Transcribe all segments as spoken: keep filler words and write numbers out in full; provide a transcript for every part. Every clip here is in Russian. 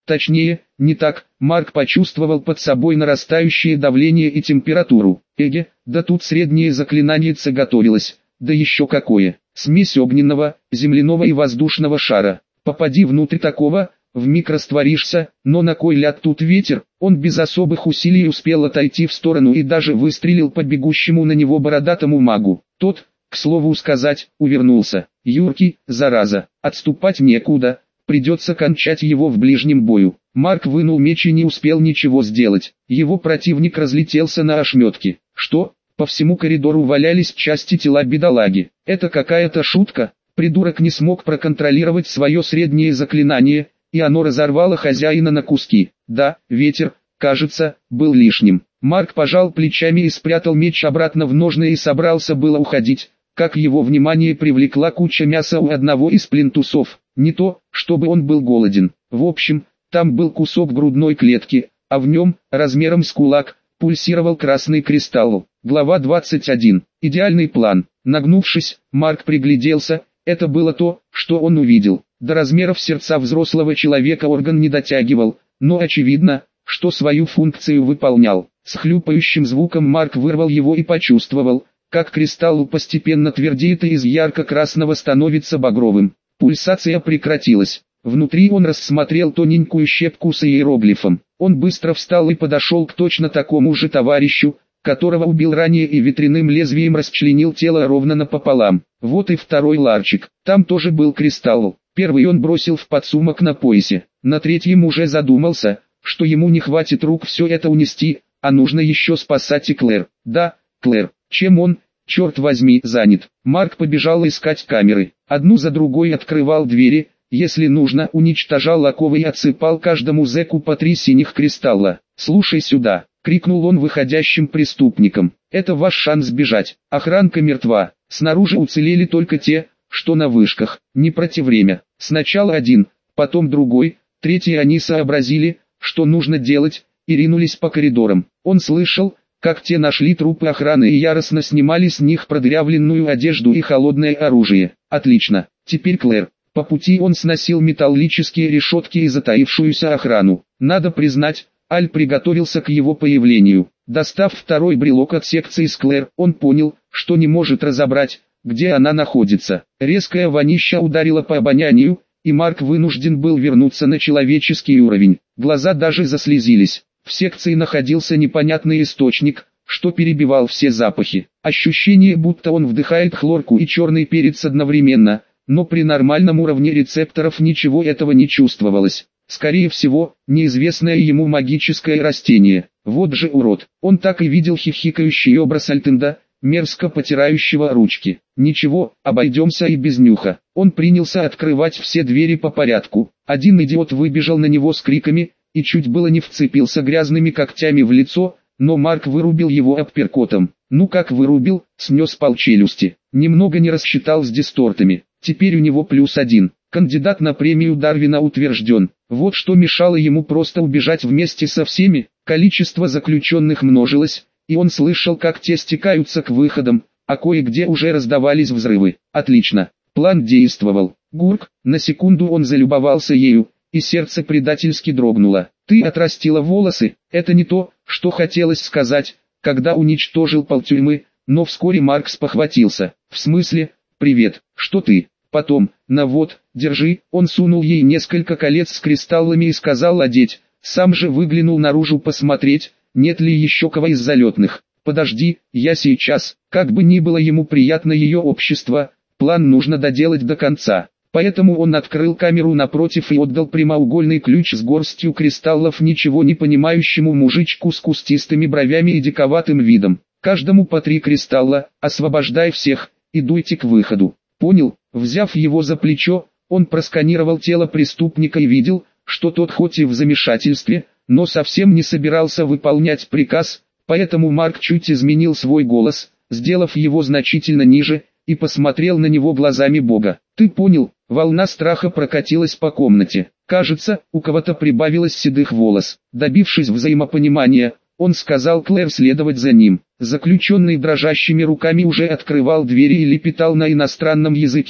Точнее, не так, Марк почувствовал под собой нарастающее давление и температуру. Эге, да тут среднее заклинанице готовилось, да еще какое. Смесь огненного, земляного и воздушного шара. Попади внутрь такого, вмиг растворишься, но на кой ляд тут ветер? Он без особых усилий успел отойти в сторону и даже выстрелил по бегущему на него бородатому магу. Тот, к слову сказать, увернулся. Юркий, зараза, отступать некуда, придется кончать его в ближнем бою. Марк вынул меч и не успел ничего сделать. Его противник разлетелся на ошметки. Что? По всему коридору валялись части тела бедолаги. Это какая-то шутка? Придурок не смог проконтролировать свое среднее заклинание, и оно разорвало хозяина на куски. Да, ветер, кажется, был лишним. Марк пожал плечами и спрятал меч обратно в ножны и собрался было уходить, как его внимание привлекла куча мяса у одного из плинтусов. Не то, чтобы он был голоден. В общем, там был кусок грудной клетки, а в нем, размером с кулак, пульсировал красный кристалл. Глава двадцать один. Идеальный план. Нагнувшись, Марк пригляделся. Это было то, что он увидел. До размеров сердца взрослого человека орган не дотягивал, но очевидно, что свою функцию выполнял. С хлюпающим звуком Марк вырвал его и почувствовал, как кристалл постепенно твердеет и из ярко-красного становится багровым. Пульсация прекратилась. Внутри он рассмотрел тоненькую щепку с иероглифом. Он быстро встал и подошел к точно такому же товарищу, которого убил ранее и ветряным лезвием расчленил тело ровно напополам. Вот и второй ларчик. Там тоже был кристалл. Первый он бросил в подсумок на поясе. На третьем уже задумался, что ему не хватит рук все это унести, а нужно еще спасать и Клэр. Да, Клэр. Чем он, черт возьми, занят? Марк побежал искать камеры. Одну за другой открывал двери, если нужно, уничтожал оковы и отсыпал каждому зэку по три синих кристалла. «Слушай сюда», — крикнул он выходящим преступникам. «Это ваш шанс сбежать. Охранка мертва. Снаружи уцелели только те, что на вышках. Не проти время. Сначала один, потом другой, третий. Они сообразили, что нужно делать, и ринулись по коридорам. Он слышал, как те нашли трупы охраны и яростно снимали с них продырявленную одежду и холодное оружие. Отлично. Теперь Клэр. По пути он сносил металлические решетки и затаившуюся охрану. Надо признать, Аль приготовился к его появлению. Достав второй брелок от секции с Клэр, он понял, что не может разобрать, где она находится. Резкая вонища ударила по обонянию, и Марк вынужден был вернуться на человеческий уровень. Глаза даже заслезились. В секции находился непонятный источник, что перебивал все запахи. Ощущение, будто он вдыхает хлорку и черный перец одновременно, но при нормальном уровне рецепторов ничего этого не чувствовалось. Скорее всего, неизвестное ему магическое растение. Вот же урод. Он так и видел хихикающий образ Альтенда, мерзко потирающего ручки. Ничего, обойдемся и без нюха. Он принялся открывать все двери по порядку. Один идиот выбежал на него с криками, и чуть было не вцепился грязными когтями в лицо, но Марк вырубил его апперкотом. Ну как вырубил, снес полчелюсти. Немного не рассчитал с дистортами. Теперь у него плюс один. Кандидат на премию Дарвина утвержден. Вот что мешало ему просто убежать вместе со всеми. Количество заключенных множилось, и он слышал, как те стекаются к выходам, а кое-где уже раздавались взрывы. Отлично. План действовал. Гурк, на секунду он залюбовался ею, и сердце предательски дрогнуло. Ты отрастила волосы, это не то, что хотелось сказать, когда уничтожил полтюрьмы, но вскоре Марк спохватился. В смысле, привет, что ты? Потом, на вот, держи, он сунул ей несколько колец с кристаллами и сказал одеть, сам же выглянул наружу посмотреть, нет ли еще кого из залетных. Подожди, я сейчас, как бы ни было ему приятно ее общество, план нужно доделать до конца. Поэтому он открыл камеру напротив и отдал прямоугольный ключ с горстью кристаллов ничего не понимающему мужичку с кустистыми бровями и диковатым видом. Каждому по три кристалла, освобождай всех, и дуйте к выходу. Понял? Взяв его за плечо, он просканировал тело преступника и видел, что тот хоть и в замешательстве, но совсем не собирался выполнять приказ, поэтому Марк чуть изменил свой голос, сделав его значительно ниже, и посмотрел на него глазами Бога. «Ты понял?» Волна страха прокатилась по комнате. Кажется, у кого-то прибавилось седых волос. Добившись взаимопонимания, он сказал Клэр следовать за ним. Заключенный дрожащими руками уже открывал двери и лепетал на иностранном языке,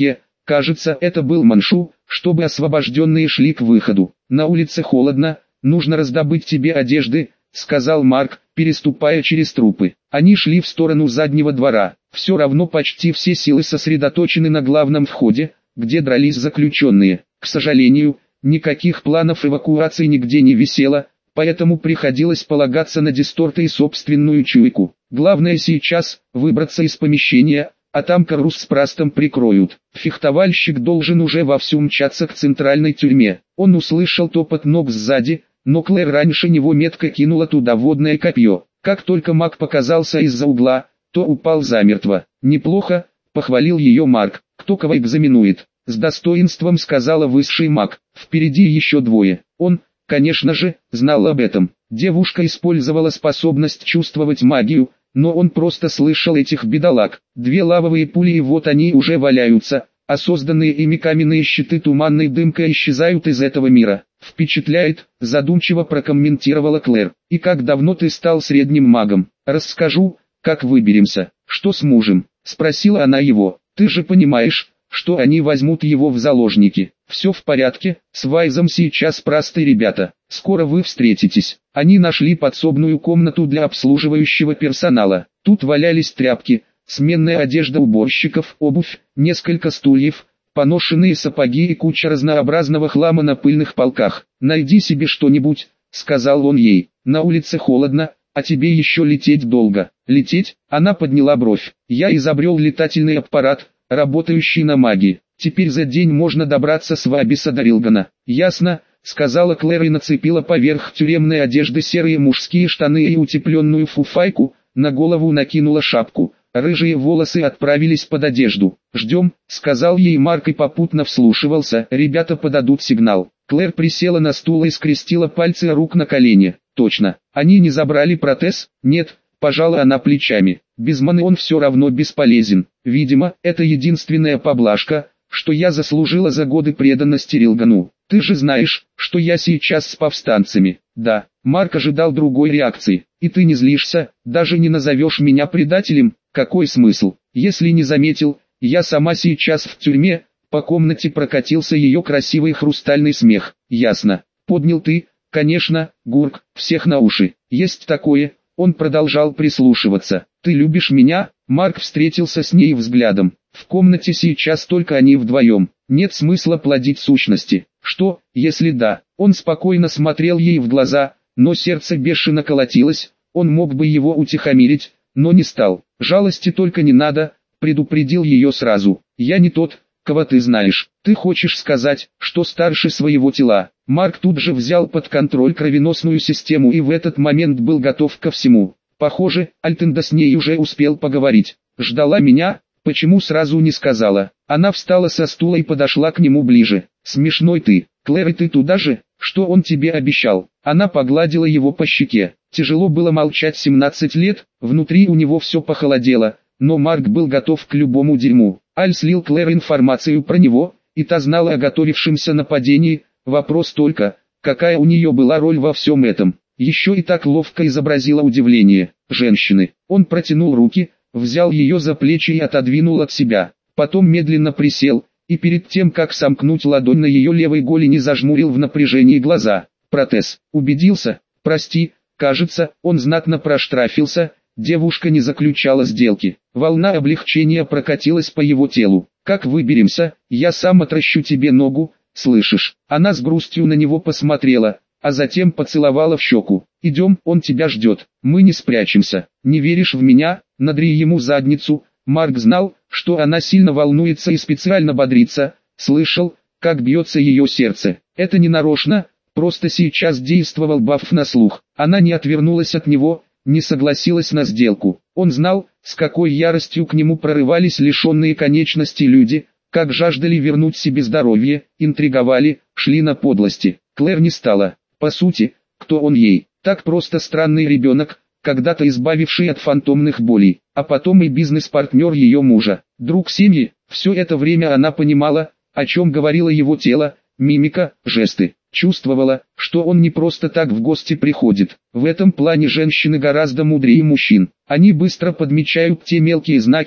Кажется, это был Маншу, чтобы освобожденные шли к выходу. На улице холодно, нужно раздобыть тебе одежды, сказал Марк, переступая через трупы. Они шли в сторону заднего двора. Все равно почти все силы сосредоточены на главном входе, где дрались заключенные. К сожалению, никаких планов эвакуации нигде не висело, поэтому приходилось полагаться на дисторты и собственную чуйку. Главное сейчас – выбраться из помещения, а там Карус с Прастом прикроют. Фехтовальщик должен уже вовсю мчаться к центральной тюрьме. Он услышал топот ног сзади, но Клэр раньше него метко кинула туда водное копье. Как только маг показался из-за угла, то упал замертво. «Неплохо», — похвалил ее Марк. «Кто кого экзаменует?» С достоинством сказала высший маг. «Впереди еще двое». Он, конечно же, знал об этом. Девушка использовала способность чувствовать магию, но он просто слышал этих бедолаг. Две лавовые пули, и вот они уже валяются, а созданные ими каменные щиты туманной дымкой исчезают из этого мира. «Впечатляет», — задумчиво прокомментировала Клэр. «И как давно ты стал средним магом?» «Расскажу, как выберемся». «Что с мужем?» — спросила она его. «Ты же понимаешь, что они возьмут его в заложники». «Все в порядке, с Вайзом сейчас простые ребята, скоро вы встретитесь». Они нашли подсобную комнату для обслуживающего персонала. Тут валялись тряпки, сменная одежда уборщиков, обувь, несколько стульев, поношенные сапоги и куча разнообразного хлама на пыльных полках. «Найди себе что-нибудь», — сказал он ей. «На улице холодно, а тебе еще лететь долго». «Лететь?» — она подняла бровь. «Я изобрел летательный аппарат, работающий на магии. Теперь за день можно добраться с Вабиса до Рилгана». «Ясно», — сказала Клэр и нацепила поверх тюремной одежды серые мужские штаны и утепленную фуфайку, на голову накинула шапку. Рыжие волосы отправились под одежду. «Ждем», — сказал ей Марк и попутно вслушивался. «Ребята подадут сигнал». Клэр присела на стул и скрестила пальцы рук на колени. «Точно. Они не забрали протез?» «Нет», — пожала она плечами. «Без маны он все равно бесполезен. Видимо, это единственная поблажка, что я заслужила за годы преданности Рилгану. Ты же знаешь, что я сейчас с повстанцами». «Да». Марк ожидал другой реакции. «И ты не злишься, даже не назовешь меня предателем?» «Какой смысл? Если не заметил, я сама сейчас в тюрьме». По комнате прокатился ее красивый хрустальный смех. «Ясно. Поднял ты, конечно, Гурк, всех на уши. Есть такое». Он продолжал прислушиваться. «Ты любишь меня?» Марк встретился с ней взглядом. В комнате сейчас только они вдвоем. Нет смысла плодить сущности. Что, если да? Он спокойно смотрел ей в глаза, но сердце бешено колотилось. Он мог бы его утихомирить, но не стал. «Жалости только не надо», — предупредил ее сразу. «Я не тот, кого ты знаешь. Ты хочешь сказать, что старше своего тела?» Марк тут же взял под контроль кровеносную систему и в этот момент был готов ко всему. Похоже, Альтенда с ней уже успел поговорить. «Ждала меня? Почему сразу не сказала?» Она встала со стула и подошла к нему ближе. «Смешной ты. Клэр, и ты туда же? Что он тебе обещал?» Она погладила его по щеке. Тяжело было молчать семнадцать лет, внутри у него все похолодело, но Марк был готов к любому дерьму. Аль слил Клэр информацию про него, и та знала о готовившемся нападении. Вопрос только, какая у нее была роль во всем этом. Еще и так ловко изобразила удивление. «Женщины». Он протянул руки, взял ее за плечи и отодвинул от себя. Потом медленно присел, и перед тем как сомкнуть ладонь на ее левой голени зажмурил в напряжении глаза. «Протез. Убедился? Прости, кажется, он знатно проштрафился». Девушка не заключала сделки. Волна облегчения прокатилась по его телу. «Как выберемся, я сам отращу тебе ногу, слышишь?» Она с грустью на него посмотрела, а затем поцеловала в щеку. «Идем, он тебя ждет, мы не спрячемся. Не веришь в меня? Надри ему задницу». Марк знал, что она сильно волнуется и специально бодрится, слышал, как бьется ее сердце. Это не нарочно, просто сейчас действовал баф на слух. Она не отвернулась от него, не согласилась на сделку. Он знал, с какой яростью к нему прорывались лишенные конечностей люди, как жаждали вернуть себе здоровье, интриговали, шли на подлости. Клэр не стала. По сути, кто он ей? Так просто странный ребенок, когда-то избавивший от фантомных болей, а потом и бизнес-партнер ее мужа, друг семьи. Все это время она понимала, о чем говорило его тело, мимика, жесты. Чувствовала, что он не просто так в гости приходит. В этом плане женщины гораздо мудрее мужчин. Они быстро подмечают те мелкие знаки,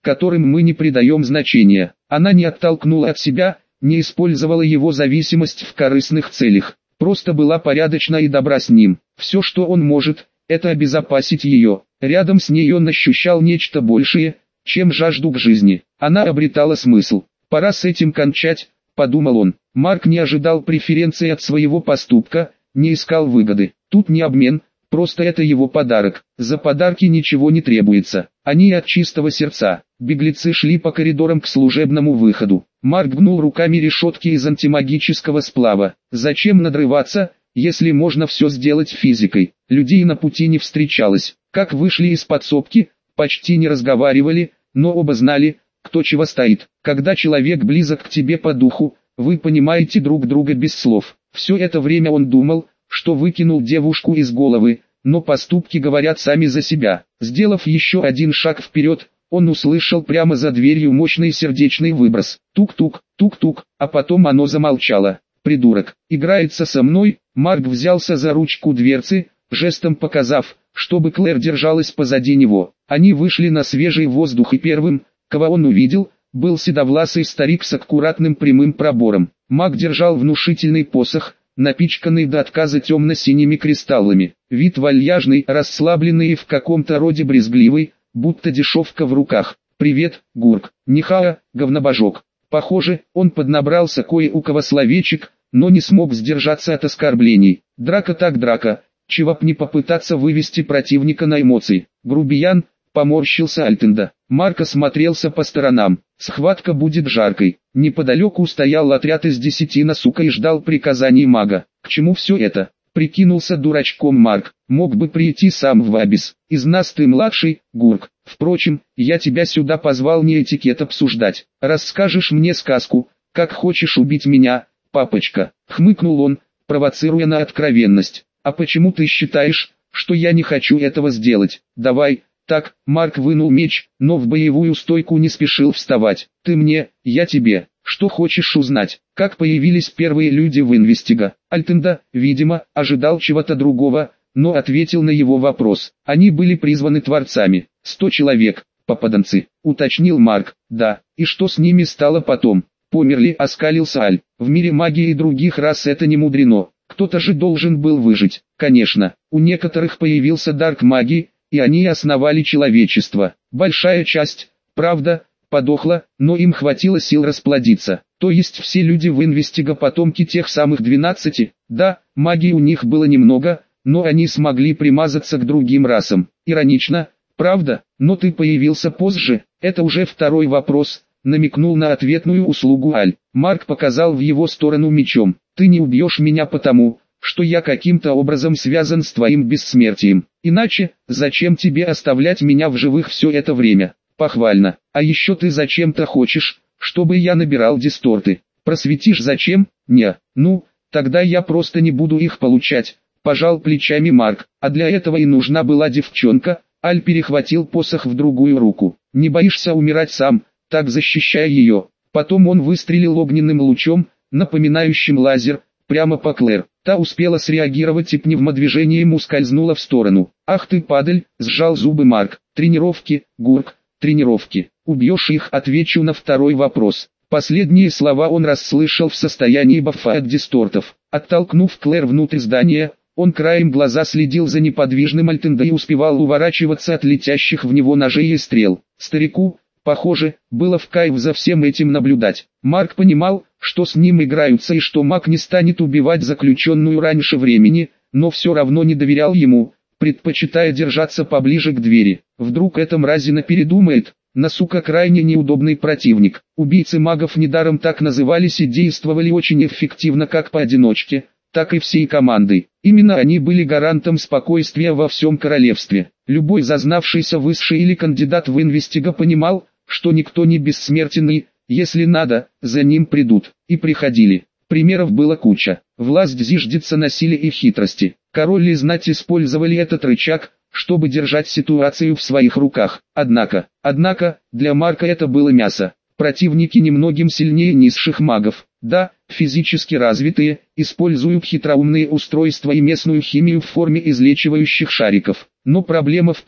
которым мы не придаем значения. Она не оттолкнула от себя, не использовала его зависимость в корыстных целях, просто была порядочна и добра с ним. Все, что он может, это обезопасить ее. Рядом с ней он ощущал нечто большее, чем жажду к жизни. Она обретала смысл. «Пора с этим кончать», — подумал он. Марк не ожидал преференции от своего поступка, не искал выгоды. Тут не обмен, просто это его подарок. За подарки ничего не требуется. Они от чистого сердца. Беглецы шли по коридорам к служебному выходу. Марк гнул руками решетки из антимагического сплава. Зачем надрываться, если можно все сделать физикой? Людей на пути не встречалось. Как вышли из подсобки, почти не разговаривали, но оба знали, кто чего стоит. Когда человек близок к тебе по духу, вы понимаете друг друга без слов. Все это время он думал, что выкинул девушку из головы, но поступки говорят сами за себя. Сделав еще один шаг вперед, он услышал прямо за дверью мощный сердечный выброс. Тук-тук, тук-тук, а потом оно замолчало. «Придурок, играется со мной», Марк взялся за ручку дверцы, жестом показав, чтобы Клэр держалась позади него. Они вышли на свежий воздух и первым, кого он увидел, был седовласый старик с аккуратным прямым пробором. Маг держал внушительный посох, напичканный до отказа темно-синими кристаллами. Вид вальяжный, расслабленный и в каком-то роде брезгливый, будто дешевка в руках. «Привет, Гурк, нихаа, говнобожок». Похоже, он поднабрался кое у кого словечек, но не смог сдержаться от оскорблений. Драка так драка, чего б не попытаться вывести противника на эмоции. Грубиян, поморщился Альтенда. Марк осмотрелся по сторонам. Схватка будет жаркой. Неподалеку стоял отряд из десяти насука и ждал приказаний мага. К чему все это? Прикинулся дурачком Марк. Мог бы прийти сам в Абис. Из нас ты младший, Гурк. Впрочем, я тебя сюда позвал не этикет обсуждать. Расскажешь мне сказку, как хочешь убить меня, папочка. Хмыкнул он, провоцируя на откровенность. А почему ты считаешь, что я не хочу этого сделать? Давай. Так, Марк вынул меч, но в боевую стойку не спешил вставать. Ты мне, я тебе. Что хочешь узнать? Как появились первые люди в Инвестига? Альтенда, видимо, ожидал чего-то другого, но ответил на его вопрос. Они были призваны творцами. Сто человек, попаданцы, уточнил Марк. Да, и что с ними стало потом? Померли, оскалился Аль. В мире магии и других рас это не мудрено. Кто-то же должен был выжить. Конечно, у некоторых появился дар к магии, и они основали человечество. Большая часть, правда, подохла, но им хватило сил расплодиться. То есть все люди в Инвестига потомки тех самых двенадцати. Да, магии у них было немного, но они смогли примазаться к другим расам. Иронично, правда, но ты появился позже, это уже второй вопрос, намекнул на ответную услугу Аль. Марк показал в его сторону мечом. Ты не убьешь меня потому, что я каким-то образом связан с твоим бессмертием. Иначе, зачем тебе оставлять меня в живых все это время? Похвально. А еще ты зачем-то хочешь, чтобы я набирал дисторты. Просветишь зачем? Не. Ну, тогда я просто не буду их получать. Пожал плечами Марк. А для этого и нужна была девчонка. Аль перехватил посох в другую руку. Не боишься умирать сам, так защищай ее. Потом он выстрелил огненным лучом, напоминающим лазер, прямо по Клэр. Та успела среагировать и пневмодвижением ускользнула в сторону. «Ах ты падаль!» — сжал зубы Марк. «Тренировки, Гурк, тренировки. Убьешь их?» — отвечу на второй вопрос. Последние слова он расслышал в состоянии бафа от дистортов. Оттолкнув Клэр внутрь здания, он краем глаза следил за неподвижным Альтендо и успевал уворачиваться от летящих в него ножей и стрел. Старику, похоже, было в кайф за всем этим наблюдать. Марк понимал, что с ним играются и что маг не станет убивать заключенную раньше времени, но все равно не доверял ему, предпочитая держаться поближе к двери. Вдруг эта мразина передумает. Насука крайне неудобный противник. Убийцы магов недаром так назывались и действовали очень эффективно как поодиночке, так и всей командой. Именно они были гарантом спокойствия во всем королевстве. Любой зазнавшийся высший или кандидат в Инвестига понимал, что никто не бессмертен и, если надо, за ним придут. И приходили. Примеров было куча. Власть зиждется на силе и хитрости. Король и знать использовали этот рычаг, чтобы держать ситуацию в своих руках. Однако, однако, для Марка это было мясо. Противники немногим сильнее низших магов. Да, физически развитые, используют хитроумные устройства и местную химию в форме излечивающих шариков. Но проблема в том,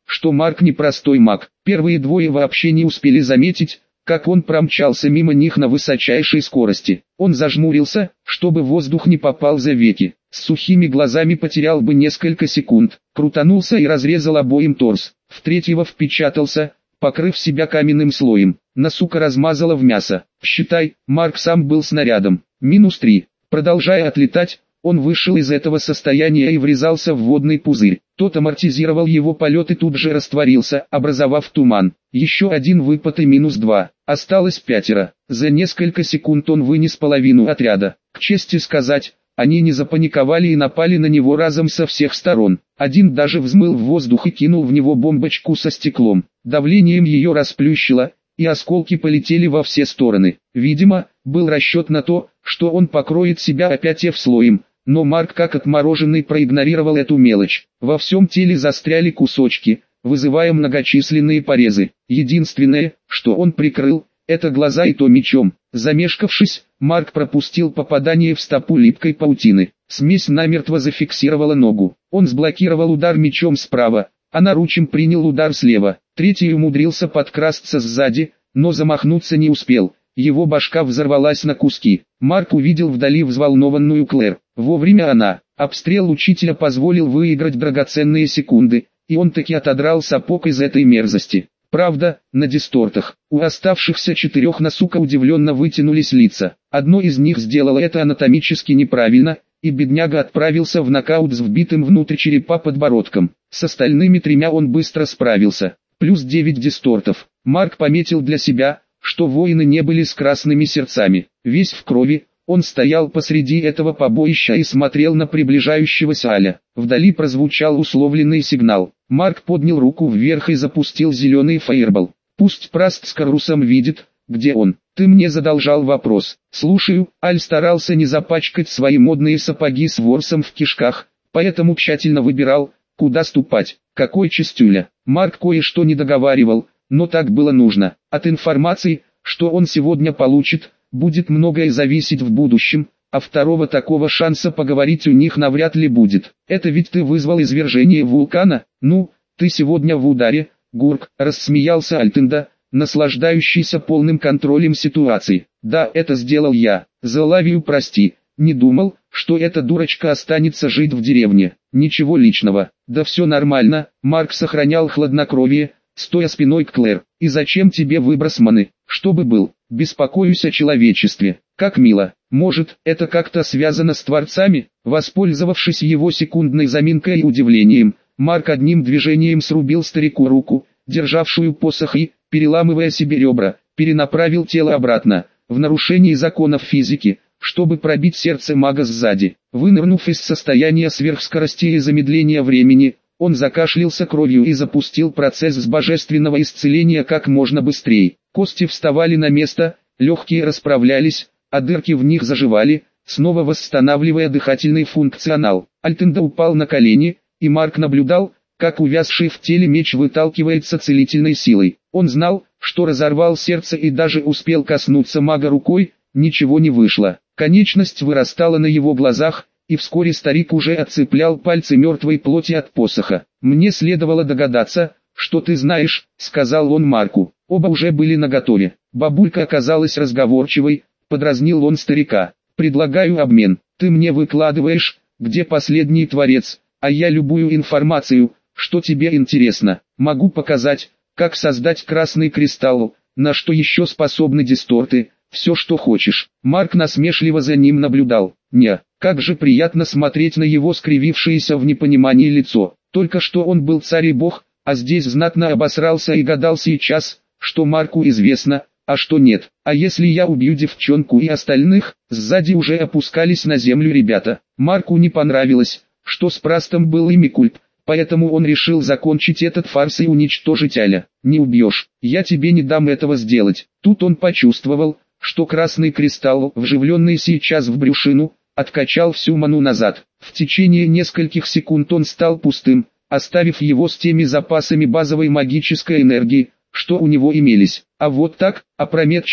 что Марк непростой маг. Первые двое вообще не успели заметить, как он промчался мимо них на высочайшей скорости. Он зажмурился, чтобы воздух не попал за веки. С сухими глазами потерял бы несколько секунд. Крутанулся и разрезал обоим торс. В третьего впечатался, покрыв себя каменным слоем. На сука размазало в мясо. Считай, Марк сам был снарядом. Минус три. Продолжая отлетать, он вышел из этого состояния и врезался в водный пузырь. Тот амортизировал его полет и тут же растворился, образовав туман. Еще один выпад и минус два. Осталось пятеро. За несколько секунд он вынес половину отряда. К чести сказать, они не запаниковали и напали на него разом со всех сторон. Один даже взмыл в воздух и кинул в него бомбочку со стеклом. Давлением ее расплющило, и осколки полетели во все стороны. Видимо, был расчет на то, что он покроет себя опять F-слоем. Но Марк как отмороженный проигнорировал эту мелочь. Во всем теле застряли кусочки, вызывая многочисленные порезы. Единственное, что он прикрыл, это глаза, и то мечом. Замешкавшись, Марк пропустил попадание в стопу липкой паутины. Смесь намертво зафиксировала ногу. Он сблокировал удар мечом справа, а наручем принял удар слева. Третий умудрился подкрасться сзади, но замахнуться не успел. Его башка взорвалась на куски. Марк увидел вдали взволнованную Клэр. Вовремя она. Обстрел учителя позволил выиграть драгоценные секунды, и он таки отодрал сапог из этой мерзости. Правда, на дистортах. У оставшихся четырех на сука удивленно вытянулись лица. Одно из них сделало это анатомически неправильно, и бедняга отправился в нокаут с вбитым внутрь черепа подбородком. С остальными тремя он быстро справился. Плюс девять дистортов. Марк пометил для себя, что воины не были с красными сердцами. Весь в крови, он стоял посреди этого побоища и смотрел на приближающегося Аля. Вдали прозвучал условленный сигнал. Марк поднял руку вверх и запустил зеленый фаербол. Пусть Праст с Карусом видит, где он. Ты мне задолжал вопрос. Слушаю. Аль старался не запачкать свои модные сапоги с ворсом в кишках, поэтому тщательно выбирал, куда ступать. Какой чистюля. Марк кое-что не договаривал, но так было нужно. От информации, что он сегодня получит, будет многое зависеть в будущем, а второго такого шанса поговорить у них навряд ли будет. Это ведь ты вызвал извержение вулкана? Ну, ты сегодня в ударе, Гурк, рассмеялся Альтенда, наслаждающийся полным контролем ситуации. Да, это сделал я. За Лавию прости, не думал, что эта дурочка останется жить в деревне. Ничего личного. Да все нормально. Марк сохранял хладнокровие, стоя спиной к Клэр. И зачем тебе выброс маны? Чтобы был. Беспокоюсь о человечестве. Как мило. Может, это как-то связано с творцами? Воспользовавшись его секундной заминкой и удивлением, Марк одним движением срубил старику руку, державшую посох, и, переламывая себе ребра, перенаправил тело обратно, в нарушении законов физики, чтобы пробить сердце мага сзади. Вынырнув из состояния сверхскорости и замедления времени, он закашлялся кровью и запустил процесс с божественного исцеления как можно быстрее. Кости вставали на место, легкие расправлялись, а дырки в них заживали, снова восстанавливая дыхательный функционал. Альтенда упал на колени, и Марк наблюдал, как увязший в теле меч выталкивается целительной силой. Он знал, что разорвал сердце и даже успел коснуться мага рукой, ничего не вышло. Конечность вырастала на его глазах, и вскоре старик уже отцеплял пальцы мертвой плоти от посоха. «Мне следовало догадаться, что ты знаешь», — сказал он Марку. Оба уже были наготове. Бабулька оказалась разговорчивой, подразнил он старика. «Предлагаю обмен. Ты мне выкладываешь, где последний творец, а я любую информацию, что тебе интересно. Могу показать, как создать красный кристалл, на что еще способны дисторты, все что хочешь». Марк насмешливо за ним наблюдал. «Не, как же приятно смотреть на его скривившееся в непонимании лицо. Только что он был царь и бог, а здесь знатно обосрался и гадал сейчас, что Марку известно, а что нет. А если я убью девчонку и остальных?» Сзади уже опускались на землю ребята. Марку не понравилось, что с Прастом был ими культ, поэтому он решил закончить этот фарс и уничтожить Аля. «Не убьешь, я тебе не дам этого сделать». Тут он почувствовал, что красный кристалл, вживленный сейчас в брюшину, откачал всю ману назад. В течение нескольких секунд он стал пустым, оставив его с теми запасами базовой магической энергии, что у него имелись. А вот так, опрометчиво,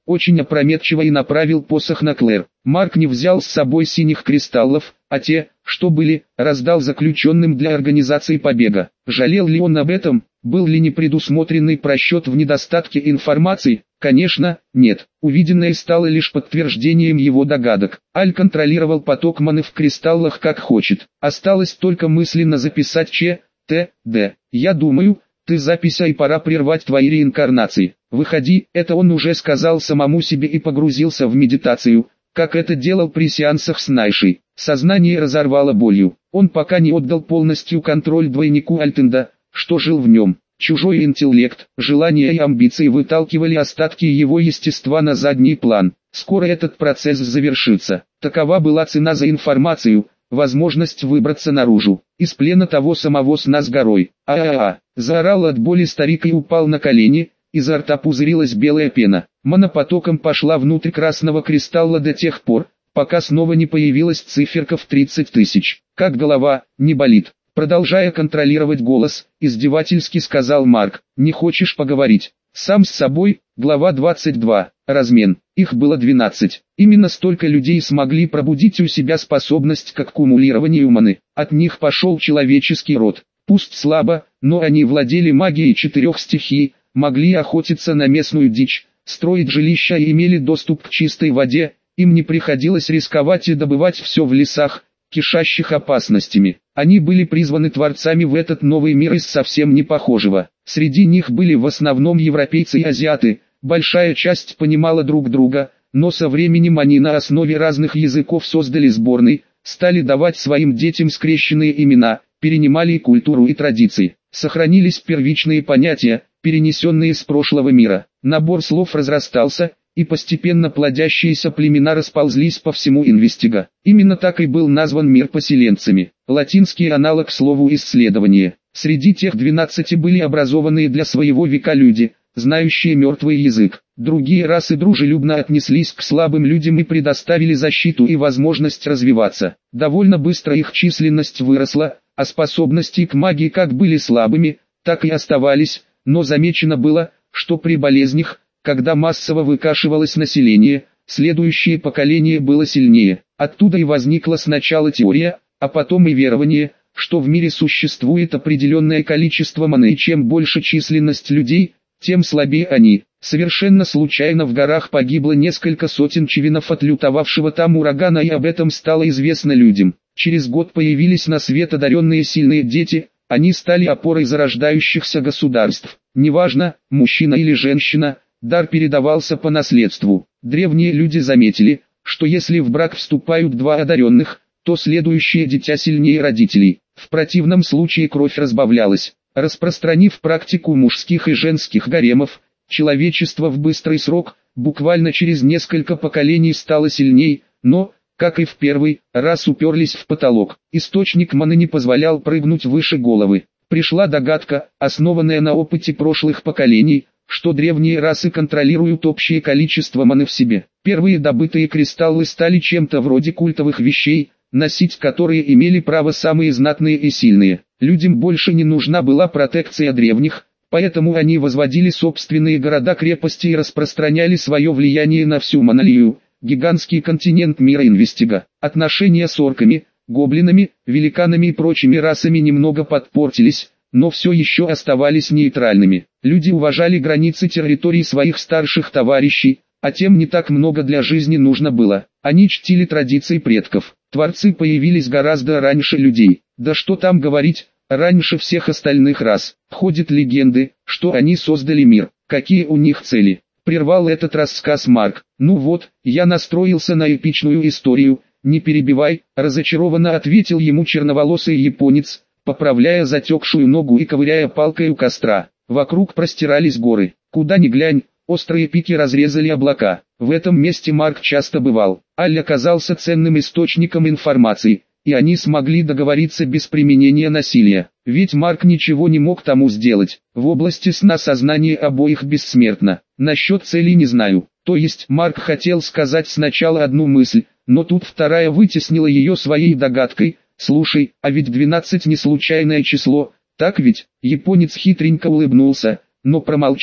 очень опрометчиво и направил посох на Клэр. Марк не взял с собой синих кристаллов, а те, что были, раздал заключенным для организации побега. Жалел ли он об этом? Был ли непредусмотренный просчет в недостатке информации? Конечно, нет. Увиденное стало лишь подтверждением его догадок. Аль контролировал поток маны в кристаллах как хочет. Осталось только мысленно записать Ч, Т, Д. Я думаю, ты запись, и пора прервать твои реинкарнации. Выходи, это он уже сказал самому себе и погрузился в медитацию, как это делал при сеансах с Найшей. Сознание разорвало болью. Он пока не отдал полностью контроль двойнику Альтенда, что жил в нем. Чужой интеллект, желания и амбиции выталкивали остатки его естества на задний план. Скоро этот процесс завершится. Такова была цена за информацию, возможность выбраться наружу, из плена того самого сна с горой. А-а-а, заорал от боли старик и упал на колени, изо рта пузырилась белая пена. Мана потоком пошла внутрь красного кристалла до тех пор, пока снова не появилась циферка в тридцать тысяч. Как голова, не болит? Продолжая контролировать голос, издевательски сказал Марк. Не хочешь поговорить? Сам с собой. Глава двадцать два. Размен. Их было двенадцать. Именно столько людей смогли пробудить у себя способность к аккумулированию маны. От них пошел человеческий род. Пусть слабо, но они владели магией четырех стихий, могли охотиться на местную дичь, строить жилища и имели доступ к чистой воде. Им не приходилось рисковать и добывать все в лесах, кишащих опасностями. Они были призваны творцами в этот новый мир из совсем не похожего. Среди них были в основном европейцы и азиаты. Большая часть понимала друг друга, но со временем они на основе разных языков создали сборный, стали давать своим детям скрещенные имена, перенимали и культуру и традиции. Сохранились первичные понятия, перенесенные с прошлого мира. Набор слов разрастался, и постепенно плодящиеся племена расползлись по всему Инвестига. Именно так и был назван мир поселенцами. Латинский аналог слову «исследование». Среди тех двенадцати были образованные для своего века люди, знающие мертвый язык. Другие расы дружелюбно отнеслись к слабым людям и предоставили защиту и возможность развиваться. Довольно быстро их численность выросла, а способности к магии как были слабыми, так и оставались, но замечено было, что при болезнях, когда массово выкашивалось население, следующее поколение было сильнее. Оттуда и возникла сначала теория, а потом и верование, что в мире существует определенное количество маны, и чем больше численность людей, тем слабее они. Совершенно случайно в горах погибло несколько сотен чивинов от лютовавшего там урагана, и об этом стало известно людям. Через год появились на свет одаренные сильные дети, они стали опорой зарождающихся государств. Неважно, мужчина или женщина, дар передавался по наследству. Древние люди заметили, что если в брак вступают два одаренных, то следующее дитя сильнее родителей. В противном случае кровь разбавлялась. Распространив практику мужских и женских гаремов, человечество в быстрый срок, буквально через несколько поколений стало сильней, но, как и в первый раз, уперлись в потолок. Источник маны не позволял прыгнуть выше головы. Пришла догадка, основанная на опыте прошлых поколений, что древние расы контролируют общее количество маны в себе. Первые добытые кристаллы стали чем-то вроде культовых вещей, носить которые имели право самые знатные и сильные. Людям больше не нужна была протекция древних, поэтому они возводили собственные города-крепости и распространяли свое влияние на всю Монолию, гигантский континент мира Инвестига. Отношения с орками, гоблинами, великанами и прочими расами немного подпортились, но все еще оставались нейтральными. Люди уважали границы территорий своих старших товарищей, а тем не так много для жизни нужно было. Они чтили традиции предков. Творцы появились гораздо раньше людей. Да что там говорить, раньше всех остальных рас. Ходят легенды, что они создали мир. Какие у них цели? Прервал этот рассказ Марк. Ну вот, я настроился на эпичную историю. Не перебивай, разочарованно ответил ему черноволосый японец, поправляя затекшую ногу и ковыряя палкой у костра. Вокруг простирались горы. Куда ни глянь, острые пики разрезали облака. В этом месте Марк часто бывал. Аль оказался ценным источником информации, и они смогли договориться без применения насилия. Ведь Марк ничего не мог тому сделать. В области сна сознание обоих бессмертно. Насчет цели не знаю. То есть Марк хотел сказать сначала одну мысль, но тут вторая вытеснила ее своей догадкой. Слушай, а ведь двенадцать не случайное число, так ведь? Японец хитренько улыбнулся, но промолчал.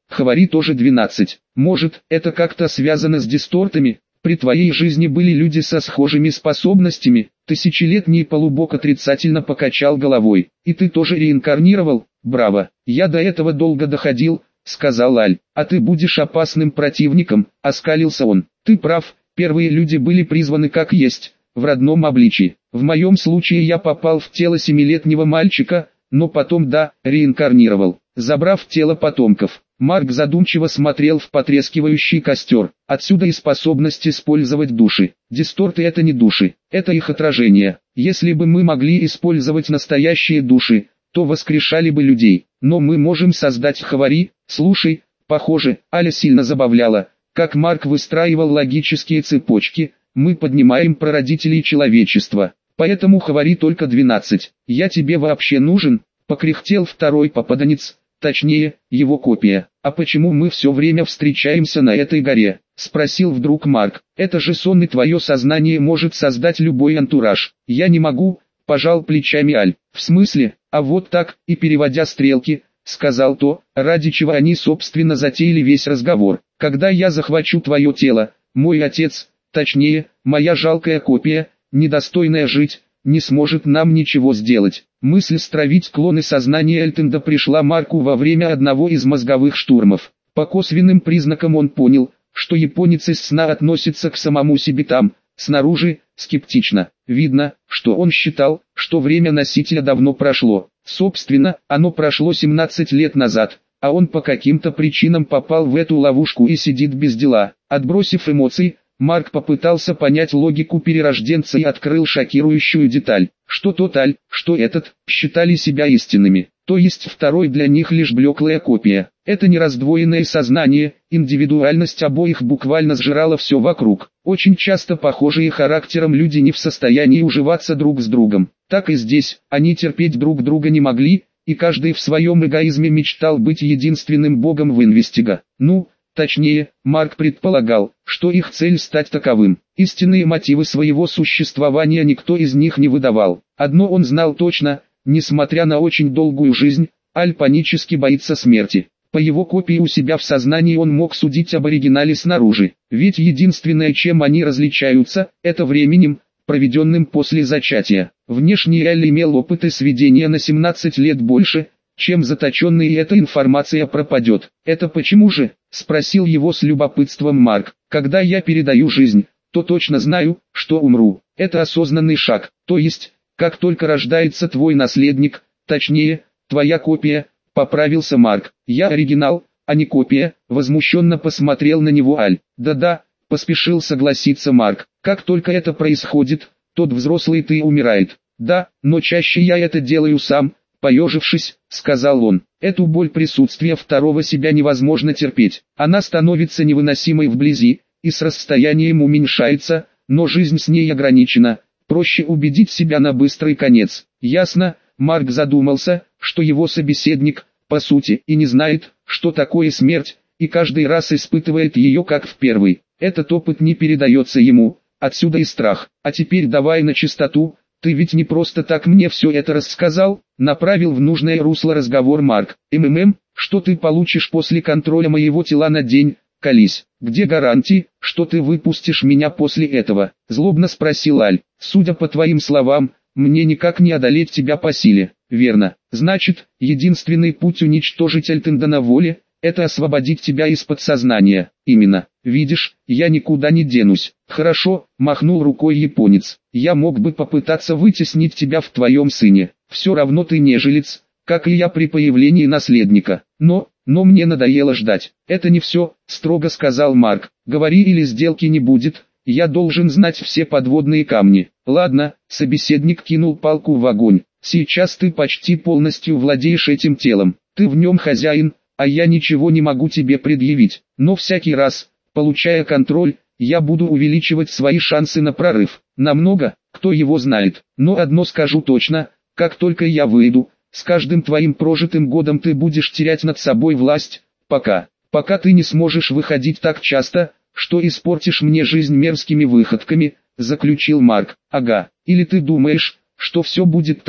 Хавари тоже двенадцать. Может, это как-то связано с дистортами? При твоей жизни были люди со схожими способностями. Тысячелетний полубог отрицательно покачал головой. И ты тоже реинкарнировал? Браво. Я до этого долго доходил, сказал Аль. А ты будешь опасным противником, оскалился он. Ты прав, первые люди были призваны как есть, в родном обличии. В моем случае я попал в тело семилетнего мальчика, но потом да, реинкарнировал, забрав тело потомков. Марк задумчиво смотрел в потрескивающий костер. Отсюда и способность использовать души. Дисторты это не души, это их отражение. Если бы мы могли использовать настоящие души, то воскрешали бы людей. Но мы можем создать хавари. Слушай, похоже, Аля сильно забавляла, как Марк выстраивал логические цепочки. Мы поднимаем прародителей человечества. Поэтому хавари только двенадцать. Я тебе вообще нужен? Покряхтел второй попаданец. Точнее, его копия. А почему мы все время встречаемся на этой горе? Спросил вдруг Марк. Это же сон, и твое сознание может создать любой антураж. Я не могу, пожал плечами Аль. В смысле? А вот так, и переводя стрелки, сказал то, ради чего они собственно затеяли весь разговор. Когда я захвачу твое тело, мой отец, точнее, моя жалкая копия, недостойная жить, не сможет нам ничего сделать. Мысль стравить клоны сознания Эльтенда пришла Марку во время одного из мозговых штурмов. По косвенным признакам он понял, что японец из сна относится к самому себе там, снаружи, скептично. Видно, что он считал, что время носителя давно прошло. Собственно, оно прошло семнадцать лет назад, а он по каким-то причинам попал в эту ловушку и сидит без дела. Отбросив эмоции, Марк попытался понять логику перерожденца и открыл шокирующую деталь. Что тот Аль, что этот, считали себя истинными. То есть второй для них лишь блеклая копия. Это не раздвоенное сознание, индивидуальность обоих буквально сжирала все вокруг. Очень часто похожие характером люди не в состоянии уживаться друг с другом. Так и здесь, они терпеть друг друга не могли, и каждый в своем эгоизме мечтал быть единственным богом в Инвестига. Ну, точнее, Марк предполагал, что их цель стать таковым. Истинные мотивы своего существования никто из них не выдавал. Одно он знал точно, несмотря на очень долгую жизнь, Аль панически боится смерти. По его копии у себя в сознании он мог судить об оригинале снаружи. Ведь единственное, чем они различаются, это временем, проведенным после зачатия. Внешний Аль имел опыты сведения на семнадцать лет больше, чем заточенный, и эта информация пропадет. «Это почему же?» – спросил его с любопытством Марк. «Когда я передаю жизнь, то точно знаю, что умру. Это осознанный шаг, то есть, как только рождается твой наследник, точнее, твоя копия», – поправился Марк. «Я оригинал, а не копия», – возмущенно посмотрел на него Аль. «Да-да», – поспешил согласиться Марк. «Как только это происходит, тот взрослый ты умирает. Да, но чаще я это делаю сам». Поежившись, сказал он, эту боль присутствия второго себя невозможно терпеть. Она становится невыносимой вблизи, и с расстоянием уменьшается, но жизнь с ней ограничена. Проще убедить себя на быстрый конец. Ясно, Марк задумался, что его собеседник, по сути, и не знает, что такое смерть, и каждый раз испытывает ее как в первый. Этот опыт не передается ему, отсюда и страх. А теперь давай на чистоту. «Ты ведь не просто так мне все это рассказал», — направил в нужное русло разговор Марк. «МММ, что ты получишь после контроля моего тела на день, колись? Где гарантии, что ты выпустишь меня после этого?» — злобно спросил Аль. «Судя по твоим словам, мне никак не одолеть тебя по силе, верно? Значит, единственный путь уничтожить Эльтенда на воле — это освободить тебя из подсознания. Именно. Видишь, я никуда не денусь». «Хорошо», — махнул рукой японец. «Я мог бы попытаться вытеснить тебя в твоем сыне. Все равно ты нежилец, как и я при появлении наследника. Но, но мне надоело ждать». «Это не все», — строго сказал Марк. «Говори, или сделки не будет. Я должен знать все подводные камни». «Ладно», — собеседник кинул палку в огонь. «Сейчас ты почти полностью владеешь этим телом. Ты в нем хозяин, а я ничего не могу тебе предъявить. Но всякий раз, получая контроль, я буду увеличивать свои шансы на прорыв. Намного, кто его знает. Но одно скажу точно, как только я выйду, с каждым твоим прожитым годом ты будешь терять над собой власть, пока, пока ты не сможешь выходить так часто, что испортишь мне жизнь мерзкими выходками», — заключил Марк. «Ага, или ты думаешь, что все будет так,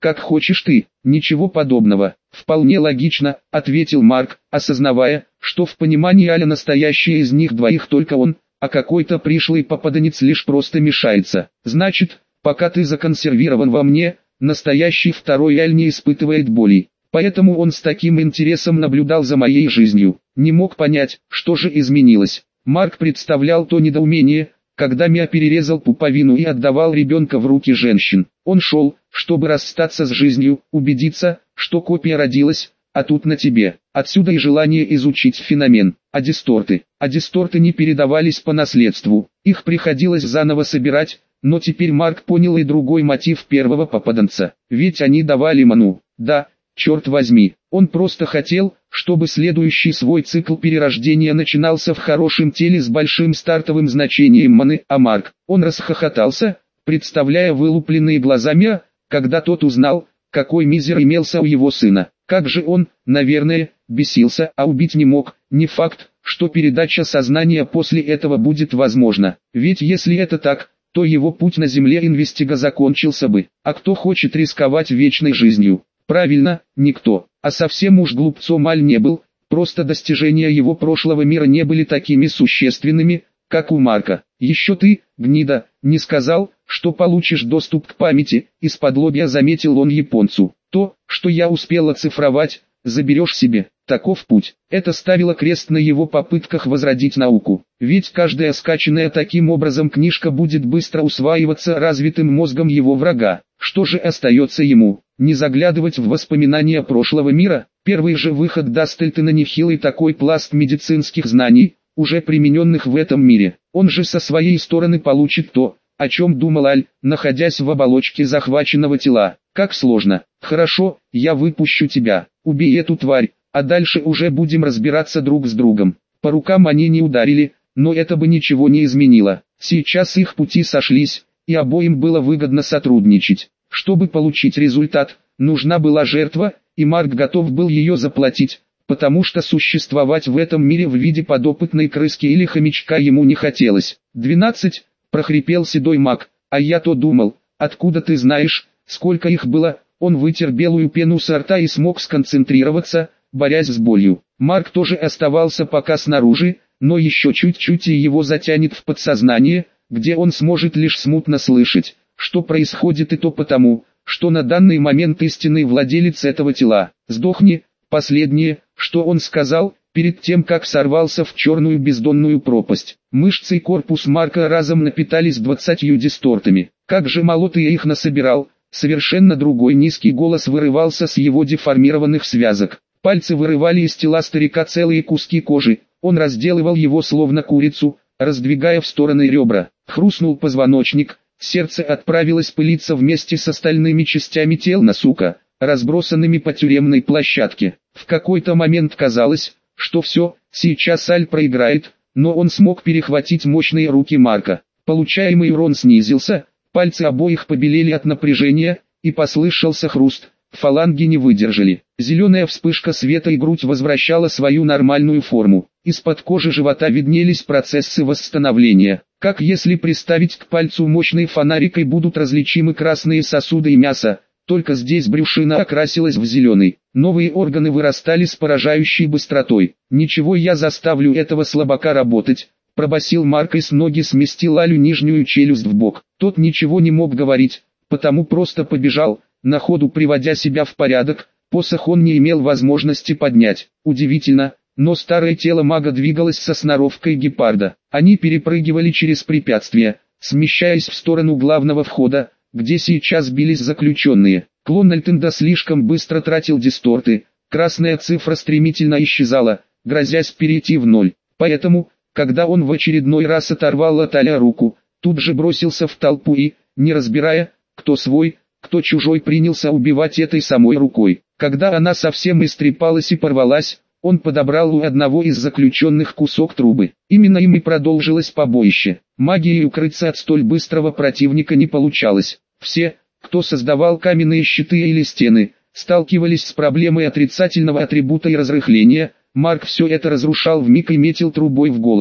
как хочешь ты, ничего подобного. Вполне логично, ответил Марк, осознавая, что в понимании Аля настоящий из них двоих только он, а какой-то пришлый попаданец лишь просто мешается. Значит, пока ты законсервирован во мне, настоящий второй Аль не испытывает боли. Поэтому он с таким интересом наблюдал за моей жизнью. Не мог понять, что же изменилось. Марк представлял то недоумение, когда Миа перерезал пуповину и отдавал ребенка в руки женщин. Он шел, чтобы расстаться с жизнью, убедиться, что копия родилась, а тут на тебе. Отсюда и желание изучить феномен. А дисторты? А дисторты не передавались по наследству. Их приходилось заново собирать, но теперь Марк понял и другой мотив первого попаданца. Ведь они давали ману. Да, черт возьми, он просто хотел, чтобы следующий свой цикл перерождения начинался в хорошем теле с большим стартовым значением маны, а Марк, он расхохотался, представляя вылупленные глаза Миа, когда тот узнал, какой мизер имелся у его сына. Как же он, наверное, бесился, а убить не мог. Не факт, что передача сознания после этого будет возможна. Ведь если это так, то его путь на земле инвестига закончился бы. А кто хочет рисковать вечной жизнью? Правильно, никто. А совсем уж глупцом Аль не был, просто достижения его прошлого мира не были такими существенными, как у Марка. Еще ты, гнида, не сказал, что получишь доступ к памяти, из-под лобья заметил он японцу. То, что я успел оцифровать, заберешь себе. Таков путь. Это ставило крест на его попытках возродить науку. Ведь каждая скачанная таким образом книжка будет быстро усваиваться развитым мозгом его врага. Что же остается ему? Не заглядывать в воспоминания прошлого мира? Первый же выход даст Эльтона нехилый такой пласт медицинских знаний, уже примененных в этом мире. Он же со своей стороны получит то, о чем думал Аль, находясь в оболочке захваченного тела. Как сложно. Хорошо, я выпущу тебя. Убей эту тварь, а дальше уже будем разбираться друг с другом. По рукам они не ударили, но это бы ничего не изменило. Сейчас их пути сошлись, и обоим было выгодно сотрудничать. Чтобы получить результат, нужна была жертва, и Марк готов был ее заплатить, потому что существовать в этом мире в виде подопытной крыски или хомячка ему не хотелось. «Двенадцать», — прохрипел седой маг, — «а я то думал, откуда ты знаешь, сколько их было?» Он вытер белую пену со рта и смог сконцентрироваться, борясь с болью. Марк тоже оставался пока снаружи, но еще чуть-чуть и его затянет в подсознание, где он сможет лишь смутно слышать, что происходит, и то потому, что на данный момент истинный владелец этого тела. «Сдохни», последнее, что он сказал, перед тем как сорвался в черную бездонную пропасть. Мышцы и корпус Марка разом напитались двадцатью дистортами. Как же мало ты их насобирал. Совершенно другой низкий голос вырывался с его деформированных связок. Пальцы вырывали из тела старика целые куски кожи, он разделывал его словно курицу, раздвигая в стороны ребра. Хрустнул позвоночник, сердце отправилось пылиться вместе с остальными частями тел на сука, разбросанными по тюремной площадке. В какой-то момент казалось, что все, сейчас Аль проиграет, но он смог перехватить мощные руки Марка. Получаемый урон снизился, пальцы обоих побелели от напряжения, и послышался хруст, фаланги не выдержали. Зеленая вспышка света и грудь возвращала свою нормальную форму. Из-под кожи живота виднелись процессы восстановления. Как если приставить к пальцу мощный фонарик и будут различимы красные сосуды и мясо, только здесь брюшина окрасилась в зеленый. Новые органы вырастали с поражающей быстротой. «Ничего, я заставлю этого слабака работать», — пробасил Марк и с ноги сместил Алю нижнюю челюсть в бок. Тот ничего не мог говорить, потому просто побежал, на ходу приводя себя в порядок. Посох он не имел возможности поднять. Удивительно, но старое тело мага двигалось со сноровкой гепарда. Они перепрыгивали через препятствия, смещаясь в сторону главного входа, где сейчас бились заключенные. Клон Альтенда слишком быстро тратил дисторты, красная цифра стремительно исчезала, грозясь перейти в ноль. Поэтому, когда он в очередной раз оторвал от Аля руку, тут же бросился в толпу и, не разбирая, кто свой, кто чужой, принялся убивать этой самой рукой. Когда она совсем истрепалась и порвалась, он подобрал у одного из заключенных кусок трубы. Именно им и продолжилось побоище. Магией укрыться от столь быстрого противника не получалось. Все, кто создавал каменные щиты или стены, сталкивались с проблемой отрицательного атрибута и разрыхления. Марк все это разрушал вмиг и метил трубой в голову.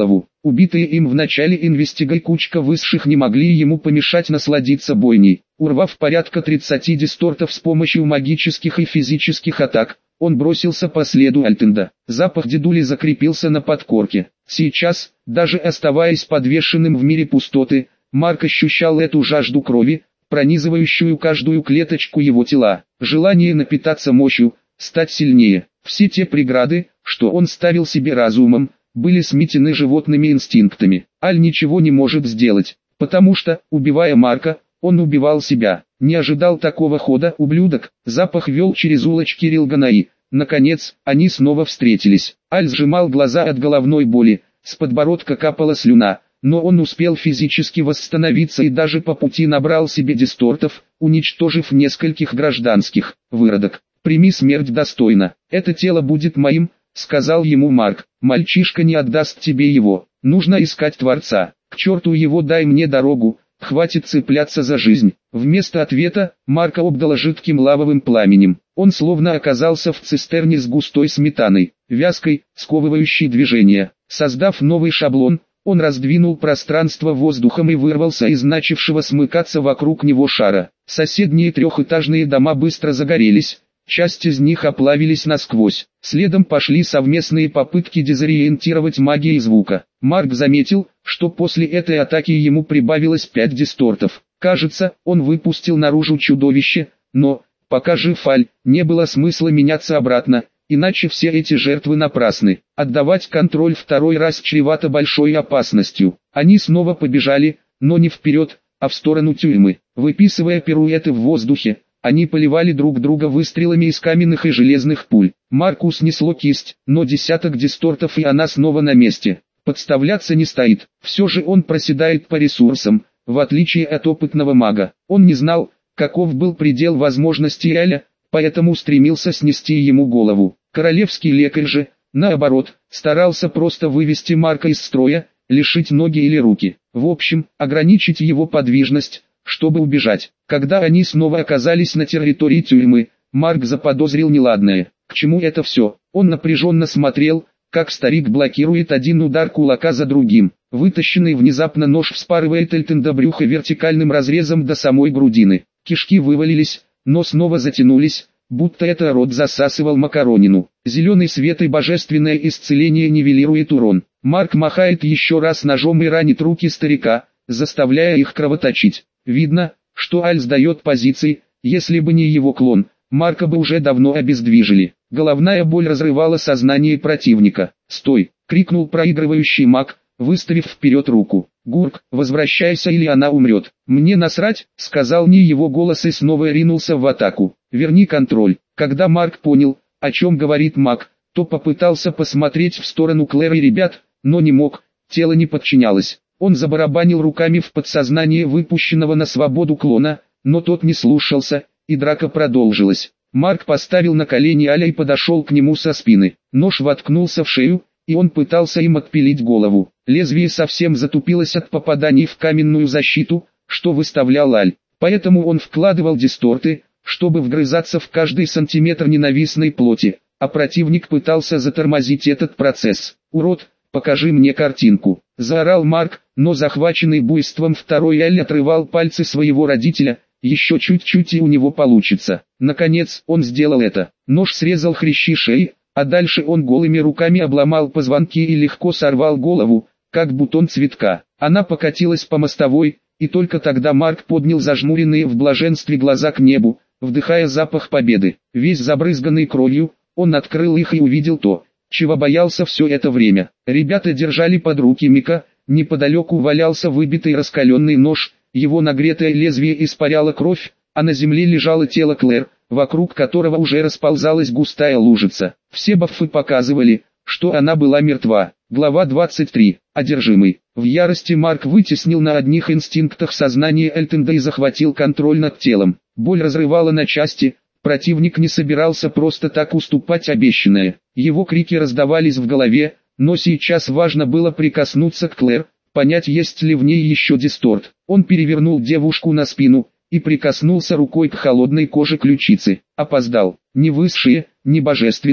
Убитые им в начале инвестигай кучка высших не могли ему помешать насладиться бойней. Урвав порядка тридцати дистортов с помощью магических и физических атак, он бросился по следу Альтенда. Запах дедули закрепился на подкорке. Сейчас, даже оставаясь подвешенным в мире пустоты, Марк ощущал эту жажду крови, пронизывающую каждую клеточку его тела. Желание напитаться мощью, стать сильнее. Все те преграды, что он ставил себе разумом, были сметены животными инстинктами. Аль ничего не может сделать, потому что, убивая Марка, он убивал себя. Не ожидал такого хода, ублюдок. Запах вел через улочки Рилганаи. Наконец, они снова встретились. Аль сжимал глаза от головной боли, с подбородка капала слюна, но он успел физически восстановиться и даже по пути набрал себе дистортов, уничтожив нескольких гражданских. Выродок, прими смерть достойно. Это тело будет моим, сказал ему Марк. Мальчишка не отдаст тебе его. Нужно искать Творца. К черту его, дай мне дорогу. Хватит цепляться за жизнь. Вместо ответа, Марка обдало жидким лавовым пламенем. Он словно оказался в цистерне с густой сметаной, вязкой, сковывающей движение. Создав новый шаблон, он раздвинул пространство воздухом и вырвался из начавшего смыкаться вокруг него шара. Соседние трехэтажные дома быстро загорелись, часть из них оплавились насквозь. Следом пошли совместные попытки дезориентировать магией звука. Марк заметил, что после этой атаки ему прибавилось пять дистортов. Кажется, он выпустил наружу чудовище, но, пока жив Аль, не было смысла меняться обратно, иначе все эти жертвы напрасны. Отдавать контроль второй раз чревато большой опасностью. Они снова побежали, но не вперед, а в сторону тюрьмы. Выписывая пируэты в воздухе, они поливали друг друга выстрелами из каменных и железных пуль. Марку снесло кисть, но десяток дистортов и она снова на месте. Подставляться не стоит. Все же он проседает по ресурсам, в отличие от опытного мага. Он не знал, каков был предел возможностей Аля, поэтому стремился снести ему голову. Королевский лекарь же, наоборот, старался просто вывести Марка из строя, лишить ноги или руки. В общем, ограничить его подвижность, чтобы убежать. Когда они снова оказались на территории тюрьмы, Марк заподозрил неладное. К чему это все? Он напряженно смотрел, как старик блокирует один удар кулака за другим. Вытащенный внезапно нож вспарывает Эльтенда брюхо вертикальным разрезом до самой грудины. Кишки вывалились, но снова затянулись, будто это рот засасывал макаронину. Зеленый свет и божественное исцеление нивелирует урон. Марк махает еще раз ножом и ранит руки старика, заставляя их кровоточить. Видно, что Аль сдает позиции, если бы не его клон, Марка бы уже давно обездвижили. Головная боль разрывала сознание противника. «Стой!» — крикнул проигрывающий маг, выставив вперед руку. «Гурк, возвращайся или она умрет». «Мне насрать», — сказал не его голос и снова ринулся в атаку. «Верни контроль». Когда Марк понял, о чем говорит маг, то попытался посмотреть в сторону Клэр и ребят, но не мог, тело не подчинялось. Он забарабанил руками в подсознание выпущенного на свободу клона, но тот не слушался, и драка продолжилась. Марк поставил на колени Аля и подошел к нему со спины. Нож воткнулся в шею, и он пытался им отпилить голову. Лезвие совсем затупилось от попаданий в каменную защиту, что выставлял Аль. Поэтому он вкладывал дисторты, чтобы вгрызаться в каждый сантиметр ненавистной плоти, а противник пытался затормозить этот процесс. «Урод, покажи мне картинку», — заорал Марк, но захваченный буйством второй Аль отрывал пальцы своего родителя. Еще чуть-чуть и у него получится. Наконец, он сделал это. Нож срезал хрящи шеи, а дальше он голыми руками обломал позвонки и легко сорвал голову, как бутон цветка. Она покатилась по мостовой, и только тогда Марк поднял зажмуренные в блаженстве глаза к небу, вдыхая запах победы. Весь забрызганный кровью, он открыл их и увидел то, чего боялся все это время. Ребята держали под руки Мика, неподалеку валялся выбитый раскаленный нож, его нагретое лезвие испаряло кровь, а на земле лежало тело Клэр, вокруг которого уже расползалась густая лужица. Все бафы показывали, что она была мертва. Глава двадцать три. Одержимый. В ярости Марк вытеснил на одних инстинктах сознание Эльтенда и захватил контроль над телом. Боль разрывала на части, противник не собирался просто так уступать обещанное. Его крики раздавались в голове, но сейчас важно было прикоснуться к Клэр, понять, есть ли в ней еще дисторт. Он перевернул девушку на спину и прикоснулся рукой к холодной коже ключицы. Опоздал. Ни высшие, ни божественные,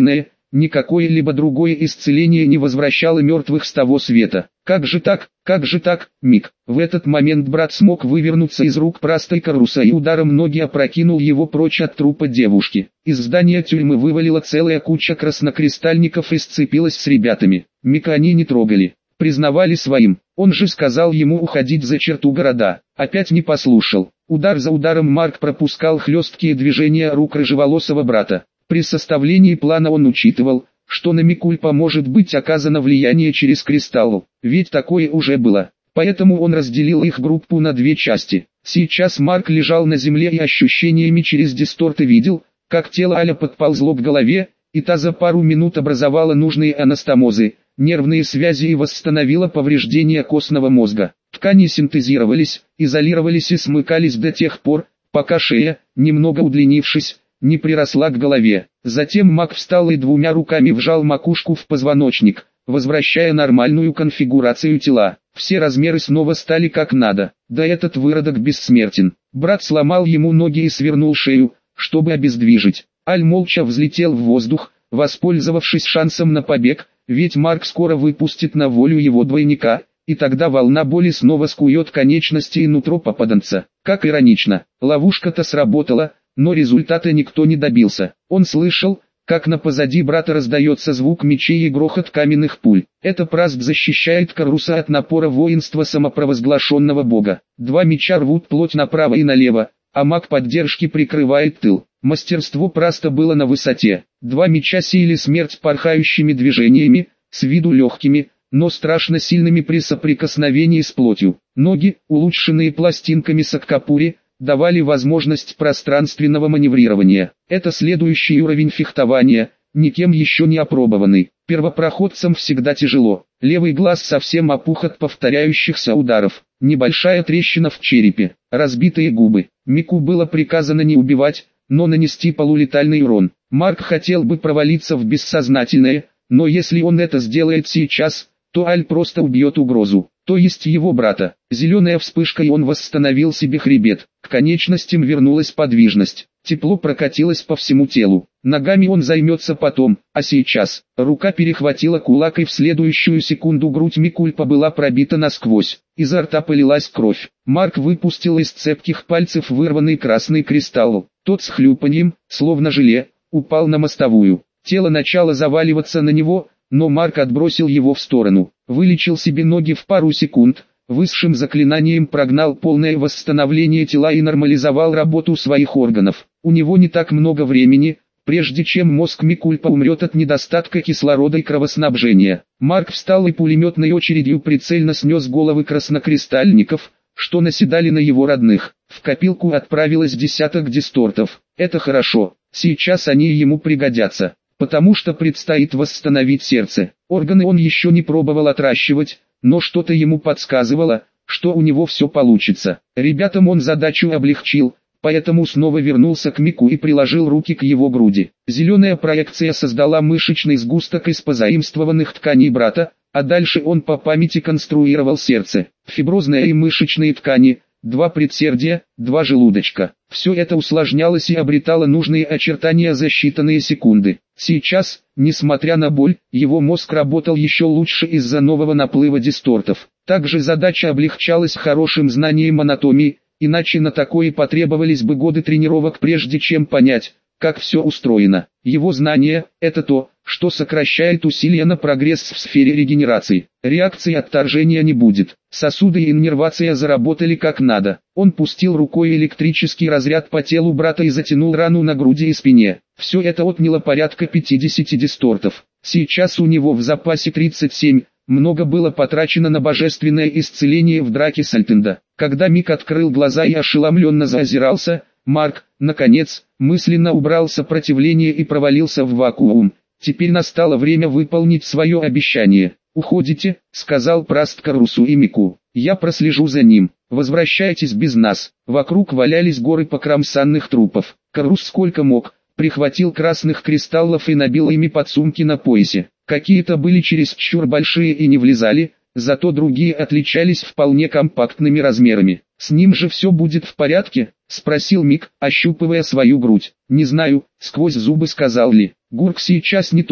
никакое либо другое исцеление не возвращало мертвых с того света. Как же так, как же так, Мик? В этот момент брат смог вывернуться из рук Праста и Каруса и ударом ноги опрокинул его прочь от трупа девушки. Из здания тюрьмы вывалила целая куча краснокристальников и сцепилась с ребятами. Мика они не трогали, признавали своим. Он же сказал ему уходить за черту города. Опять не послушал. Удар за ударом Марк пропускал хлесткие движения рук рыжеволосого брата. При составлении плана он учитывал, что на Микульпа может быть оказано влияние через кристалл, ведь такое уже было. Поэтому он разделил их группу на две части. Сейчас Марк лежал на земле и ощущениями через дисторты видел, как тело Аля подползло к голове, и та за пару минут образовала нужные анастомозы, нервные связи и восстановила повреждения костного мозга. Ткани синтезировались, изолировались и смыкались до тех пор, пока шея, немного удлинившись, не приросла к голове. Затем маг встал и двумя руками вжал макушку в позвоночник, возвращая нормальную конфигурацию тела. Все размеры снова стали как надо. Да этот выродок бессмертен. Брат сломал ему ноги и свернул шею, чтобы обездвижить. Аль молча взлетел в воздух, воспользовавшись шансом на побег, ведь Марк скоро выпустит на волю его двойника, и тогда волна боли снова скует конечности и нутро попаданца. Как иронично, ловушка-то сработала, но результата никто не добился. Он слышал, как на позади брата раздается звук мечей и грохот каменных пуль. Это Праст защищает Каруса от напора воинства самопровозглашенного бога. Два меча рвут плоть направо и налево, а маг поддержки прикрывает тыл. Мастерство Праста было на высоте. Два меча сеяли смерть порхающими движениями, с виду легкими, но страшно сильными при соприкосновении с плотью. Ноги, улучшенные пластинками Саккапури, давали возможность пространственного маневрирования. Это следующий уровень фехтования, никем еще не опробованный. Первопроходцам всегда тяжело. Левый глаз совсем опух от повторяющихся ударов. Небольшая трещина в черепе, разбитые губы. Мику было приказано не убивать, но нанести полулетальный урон. Марк хотел бы провалиться в бессознательное, но если он это сделает сейчас, то Аль просто убьет угрозу, то есть его брата. Зеленая вспышка, и он восстановил себе хребет. К конечностям вернулась подвижность. Тепло прокатилось по всему телу. Ногами он займется потом, а сейчас. Рука перехватила кулак, и в следующую секунду грудь Микульпа была пробита насквозь. Изо рта полилась кровь. Марк выпустил из цепких пальцев вырванный красный кристалл. Тот с хлюпаньем, словно желе, упал на мостовую. Тело начало заваливаться на него, но Марк отбросил его в сторону. Вылечил себе ноги в пару секунд, высшим заклинанием прогнал полное восстановление тела и нормализовал работу своих органов. У него не так много времени, прежде чем мозг Микульпа умрет от недостатка кислорода и кровоснабжения. Марк встал и пулеметной очередью прицельно снес головы краснокристальников, что наседали на его родных. В копилку отправилось десяток дистортов. Это хорошо, сейчас они ему пригодятся, потому что предстоит восстановить сердце. Органы он еще не пробовал отращивать, но что-то ему подсказывало, что у него все получится. Ребятам он задачу облегчил, поэтому снова вернулся к Мику и приложил руки к его груди. Зеленая проекция создала мышечный сгусток из позаимствованных тканей брата, а дальше он по памяти конструировал сердце, фиброзные и мышечные ткани, два предсердия, два желудочка. Все это усложнялось и обретало нужные очертания за считанные секунды. Сейчас, несмотря на боль, его мозг работал еще лучше из-за нового наплыва дистортов. Также задача облегчалась хорошим знанием анатомии, иначе на такое потребовались бы годы тренировок, прежде чем понять, как все устроено. Его знание – это то, что сокращает усилия на прогресс в сфере регенерации. Реакции отторжения не будет. Сосуды и иннервация заработали как надо. Он пустил рукой электрический разряд по телу брата и затянул рану на груди и спине. Все это отняло порядка пятидесяти дистортов. Сейчас у него в запасе тридцать семь. Много было потрачено на божественное исцеление в драке с Альтенда. Когда Мик открыл глаза и ошеломленно заозирался, Марк, наконец, мысленно убрал сопротивление и провалился в вакуум. Теперь настало время выполнить свое обещание. «Уходите», — сказал Праст Карусу и Мику. «Я прослежу за ним. Возвращайтесь без нас». Вокруг валялись горы покромсанных трупов. Карус сколько мог, прихватил красных кристаллов и набил ими подсумки на поясе. Какие-то были чересчур большие и не влезали, зато другие отличались вполне компактными размерами. «С ним же все будет в порядке?» — спросил Мик, ощупывая свою грудь. «Не знаю», — сквозь зубы сказал Ли. «Гурк сейчас не тот,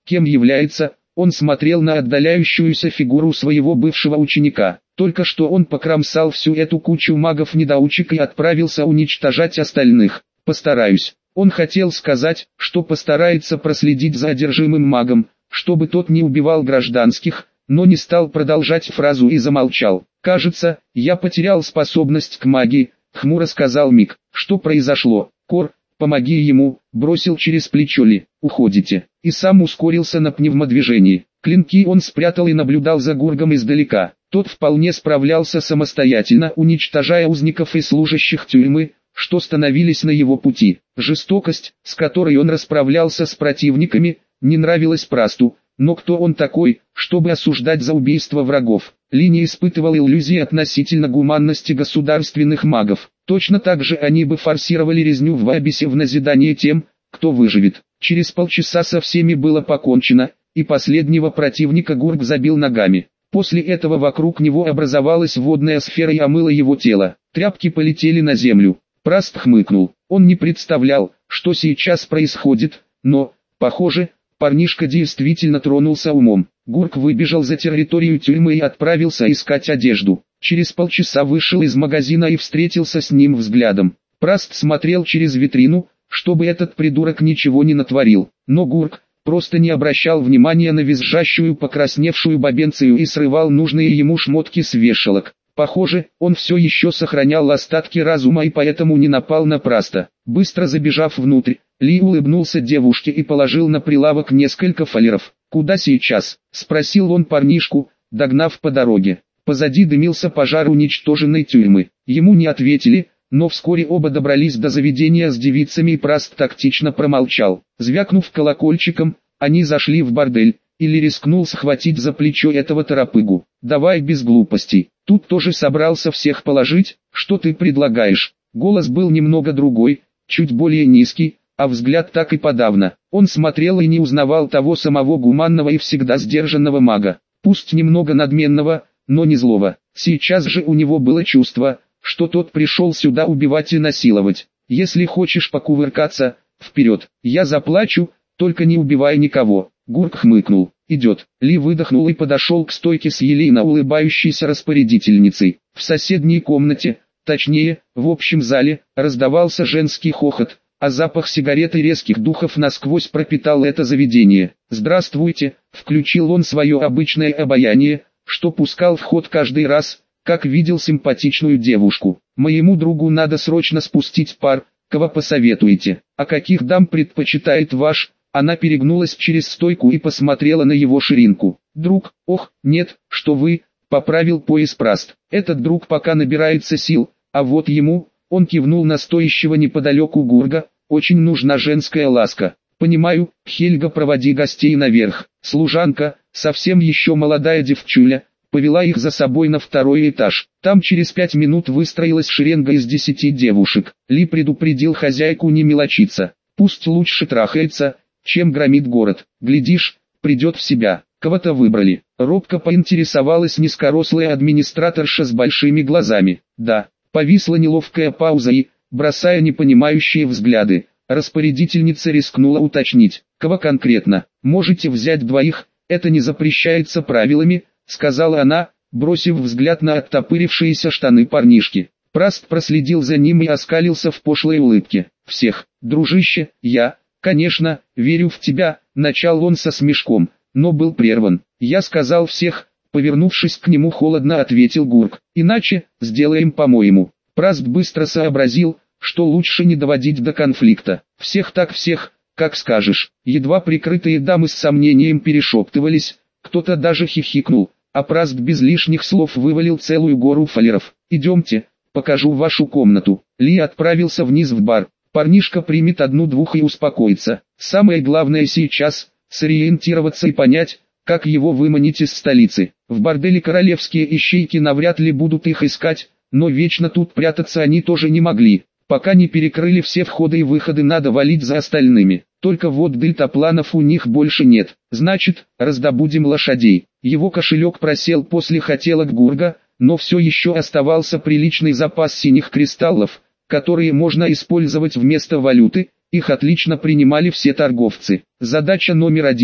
кем является. Он смотрел на отдаляющуюся фигуру своего бывшего ученика. Только что он покромсал всю эту кучу магов-недоучек и отправился уничтожать остальных. Постараюсь. Он хотел сказать, что постарается проследить за одержимым магом, чтобы тот не убивал гражданских, но не стал продолжать фразу и замолчал. «Кажется, я потерял способность к магии», — хмуро сказал Мик. «Что произошло? Кор, помоги ему», — бросил через плечо Ли. «Уходите». И сам ускорился на пневмодвижении. Клинки он спрятал и наблюдал за Гургом издалека. Тот вполне справлялся самостоятельно, уничтожая узников и служащих тюрьмы, что становились на его пути. Жестокость, с которой он расправлялся с противниками, не нравилась Прасту, но кто он такой, чтобы осуждать за убийство врагов? Ли не испытывал иллюзий относительно гуманности государственных магов. Точно так же они бы форсировали резню в Вайбисе в назидание тем, кто выживет. Через полчаса со всеми было покончено, и последнего противника Гург забил ногами. После этого вокруг него образовалась водная сфера и омыла его тело. Тряпки полетели на землю. Праст хмыкнул. Он не представлял, что сейчас происходит, но, похоже, парнишка действительно тронулся умом. Гург выбежал за территорию тюрьмы и отправился искать одежду. Через полчаса вышел из магазина и встретился с ним взглядом. Праст смотрел через витрину, чтобы этот придурок ничего не натворил. Но Гург просто не обращал внимания на визжащую покрасневшую бабенцию и срывал нужные ему шмотки с вешалок. Похоже, он все еще сохранял остатки разума и поэтому не напал на Праста. Быстро забежав внутрь, Ли улыбнулся девушке и положил на прилавок несколько фалеров. «Куда сейчас?» – спросил он парнишку, догнав по дороге. Позади дымился пожар уничтоженной тюрьмы. Ему не ответили, но вскоре оба добрались до заведения с девицами и Праст тактично промолчал. Звякнув колокольчиком, они зашли в бордель, и Ли рискнул схватить за плечо этого торопыгу. «Давай без глупостей, тут тоже собрался всех положить, что ты предлагаешь?» Голос был немного другой, чуть более низкий, а взгляд так и подавно. Он смотрел и не узнавал того самого гуманного и всегда сдержанного мага, пусть немного надменного, но не злого. Сейчас же у него было чувство, что тот пришел сюда убивать и насиловать. «Если хочешь покувыркаться, вперед, я заплачу, только не убивай никого». Гург хмыкнул. «Идет». Ли выдохнул и подошел к стойке с елейно улыбающейся распорядительницей. В соседней комнате, точнее, в общем зале, раздавался женский хохот, а запах сигарет и резких духов насквозь пропитал это заведение. «Здравствуйте», — включил он свое обычное обаяние, что пускал в ход каждый раз, как видел симпатичную девушку. «Моему другу надо срочно спустить пар, кого посоветуете? А каких дам предпочитает ваш?» Она перегнулась через стойку и посмотрела на его ширинку. «Друг, ох, нет, что вы», — поправил пояс Праст. «Этот друг пока набирается сил, а вот ему», — он кивнул на стоящего неподалеку Гурга, «очень нужна женская ласка». «Понимаю, Хельга, проводи гостей наверх». Служанка, совсем еще молодая девчуля, повела их за собой на второй этаж. Там через пять минут выстроилась шеренга из десяти девушек. Ли предупредил хозяйку не мелочиться. «Пусть лучше трахается, чем громит город. Глядишь, придет в себя». Кого-то выбрали. Робко поинтересовалась низкорослая администраторша с большими глазами. «Да». Повисла неловкая пауза и, бросая непонимающие взгляды, распорядительница рискнула уточнить. «Кого конкретно? Можете взять двоих, это не запрещается правилами», — сказала она, бросив взгляд на оттопырившиеся штаны парнишки. Праст проследил за ним и оскалился в пошлой улыбке. «Всех, дружище, я, конечно, верю в тебя», — начал он со смешком, но был прерван. «Я сказал всех», — повернувшись к нему холодно ответил Гург. «Иначе, сделаем по-моему». Праст быстро сообразил, что лучше не доводить до конфликта. «Всех так всех, как скажешь». Едва прикрытые дамы с сомнением перешептывались, кто-то даже хихикнул, а Праст без лишних слов вывалил целую гору фалеров. «Идемте, покажу вашу комнату». Ли отправился вниз в бар. Парнишка примет одну-двух и успокоится. Самое главное сейчас – сориентироваться и понять, как его выманить из столицы. В борделе королевские ищейки навряд ли будут их искать, но вечно тут прятаться они тоже не могли. Пока не перекрыли все входы и выходы, надо валить за остальными. Только вот дельтапланов у них больше нет. Значит, раздобудем лошадей. Его кошелек просел после хотелок Гурга, но все еще оставался приличный запас синих кристаллов, которые можно использовать вместо валюты. Их отлично принимали все торговцы. Задача номер один –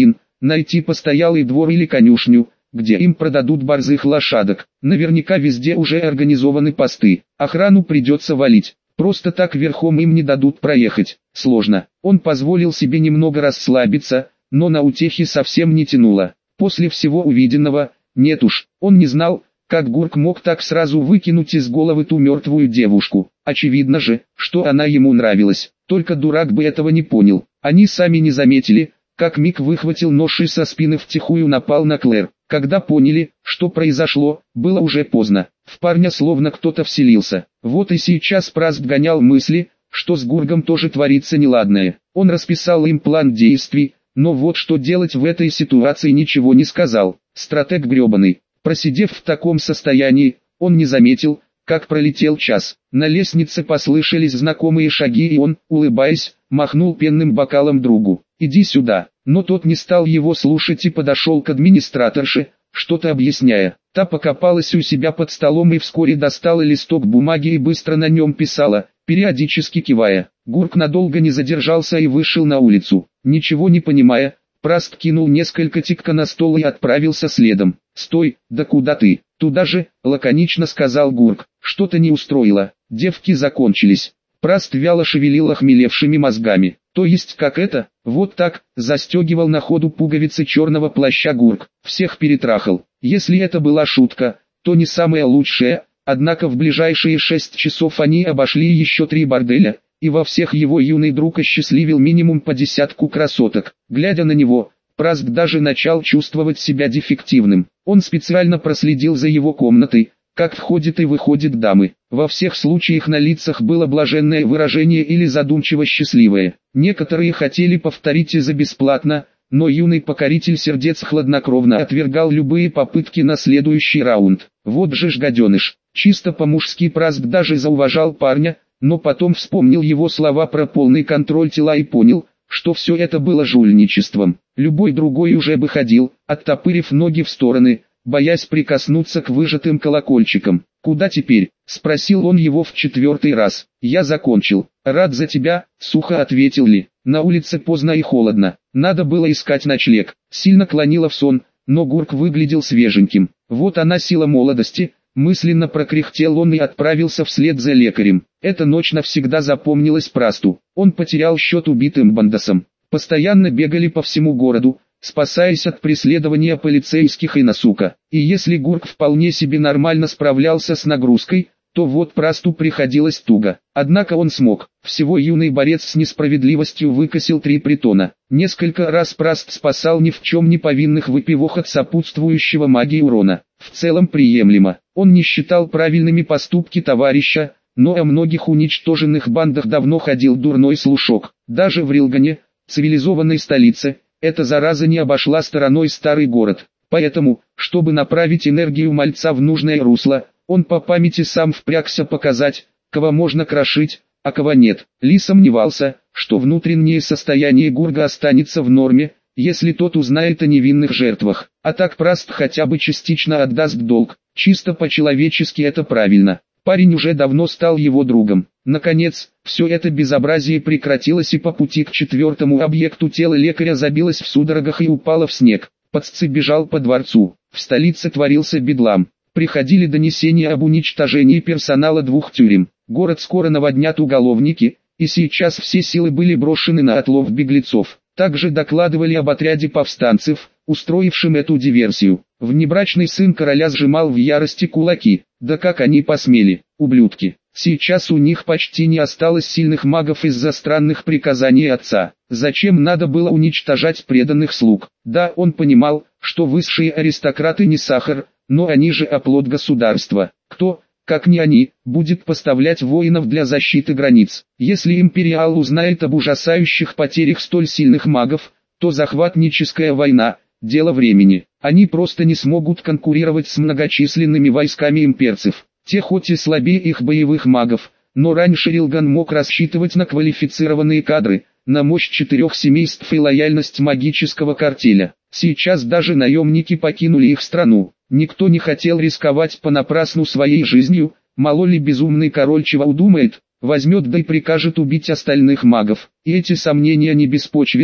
найти постоялый двор или конюшню, где им продадут борзых лошадок. Наверняка везде уже организованы посты. Охрану придется валить. Просто так верхом им не дадут проехать. Сложно. Он позволил себе немного расслабиться, но на утехи совсем не тянуло. После всего увиденного, нет уж, он не знал, как Гурк мог так сразу выкинуть из головы ту мертвую девушку. Очевидно же, что она ему нравилась. Только дурак бы этого не понял. Они сами не заметили, как Мик выхватил нож и со спины втихую напал на Клэр. Когда поняли, что произошло, было уже поздно. В парня словно кто-то вселился. Вот и сейчас Праст гонял мысли, что с Гургом тоже творится неладное. Он расписал им план действий, но вот что делать в этой ситуации ничего не сказал. Стратег гребаный. Просидев в таком состоянии, он не заметил, как пролетел час. На лестнице послышались знакомые шаги и он, улыбаясь, махнул пенным бокалом другу. «Иди сюда». Но тот не стал его слушать и подошел к администраторше, что-то объясняя. Та покопалась у себя под столом и вскоре достала листок бумаги и быстро на нем писала, периодически кивая. Гурк надолго не задержался и вышел на улицу. Ничего не понимая, Праст кинул несколько тикка на стол и отправился следом. «Стой, да куда ты?» «Туда же», лаконично сказал Гурк. Что-то не устроило. Девки закончились. Праст вяло шевелил охмелевшими мозгами. То есть как это? Вот так, застегивал на ходу пуговицы черного плаща Гурк. Всех перетрахал. Если это была шутка, то не самая лучшая, однако в ближайшие шесть часов они обошли еще три борделя, и во всех его юный друг осчастливил минимум по десятку красоток. Глядя на него, Праст даже начал чувствовать себя дефективным. Он специально проследил за его комнатой, как входят и выходят дамы. Во всех случаях на лицах было блаженное выражение или задумчиво счастливое. Некоторые хотели повторить и за бесплатно, но юный покоритель сердец хладнокровно отвергал любые попытки на следующий раунд. Вот же ж гаденыш. Чисто по-мужски Праст даже зауважал парня, но потом вспомнил его слова про полный контроль тела и понял, что все это было жульничеством. Любой другой уже бы ходил, оттопырив ноги в стороны, боясь прикоснуться к выжатым колокольчикам. «Куда теперь?» – спросил он его в четвертый раз. «Я закончил. Рад за тебя», – сухо ответил Ли. На улице поздно и холодно. Надо было искать ночлег. Сильно клонило в сон, но Гурк выглядел свеженьким. Вот она сила молодости, мысленно прокряхтел он и отправился вслед за лекарем. Эта ночь навсегда запомнилась Прасту. Он потерял счет убитым бандосам. Постоянно бегали по всему городу, спасаясь от преследования полицейских и насука. И если Гурк вполне себе нормально справлялся с нагрузкой, то вот Прасту приходилось туго. Однако он смог. Всего юный борец с несправедливостью выкосил три притона. Несколько раз Праст спасал ни в чем не повинных выпивох от сопутствующего магии урона. В целом приемлемо. Он не считал правильными поступки товарища, но о многих уничтоженных бандах давно ходил дурной слушок. Даже в Рилгане, цивилизованной столице, эта зараза не обошла стороной старый город. Поэтому, чтобы направить энергию мальца в нужное русло, он по памяти сам впрягся показать, кого можно крошить, а кого нет. Ли сомневался, что внутреннее состояние Гурга останется в норме, если тот узнает о невинных жертвах. А так Праст хотя бы частично отдаст долг. Чисто по-человечески это правильно. Парень уже давно стал его другом. Наконец, все это безобразие прекратилось и по пути к четвертому объекту тело лекаря забилось в судорогах и упало в снег. Паццы бежал по дворцу. В столице творился бедлам. Приходили донесения об уничтожении персонала двух тюрем. Город скоро наводнят уголовники, и сейчас все силы были брошены на отлов беглецов. Также докладывали об отряде повстанцев, устроившим эту диверсию. Внебрачный сын короля сжимал в ярости кулаки. Да как они посмели, ублюдки. Сейчас у них почти не осталось сильных магов из-за странных приказаний отца. Зачем надо было уничтожать преданных слуг? Да, он понимал, что высшие аристократы не сахар, но они же оплот государства. Кто, как не они, будет поставлять воинов для защиты границ? Если империал узнает об ужасающих потерях столь сильных магов, то захватническая война – дело времени. Они просто не смогут конкурировать с многочисленными войсками имперцев. Те хоть и слабее их боевых магов, но раньше Рилган мог рассчитывать на квалифицированные кадры, на мощь четырех семейств и лояльность магического картеля. Сейчас даже наемники покинули их страну. Никто не хотел рисковать понапрасну своей жизнью, мало ли безумный король чего удумает, возьмет да и прикажет убить остальных магов. И эти сомнения не беспочвенные,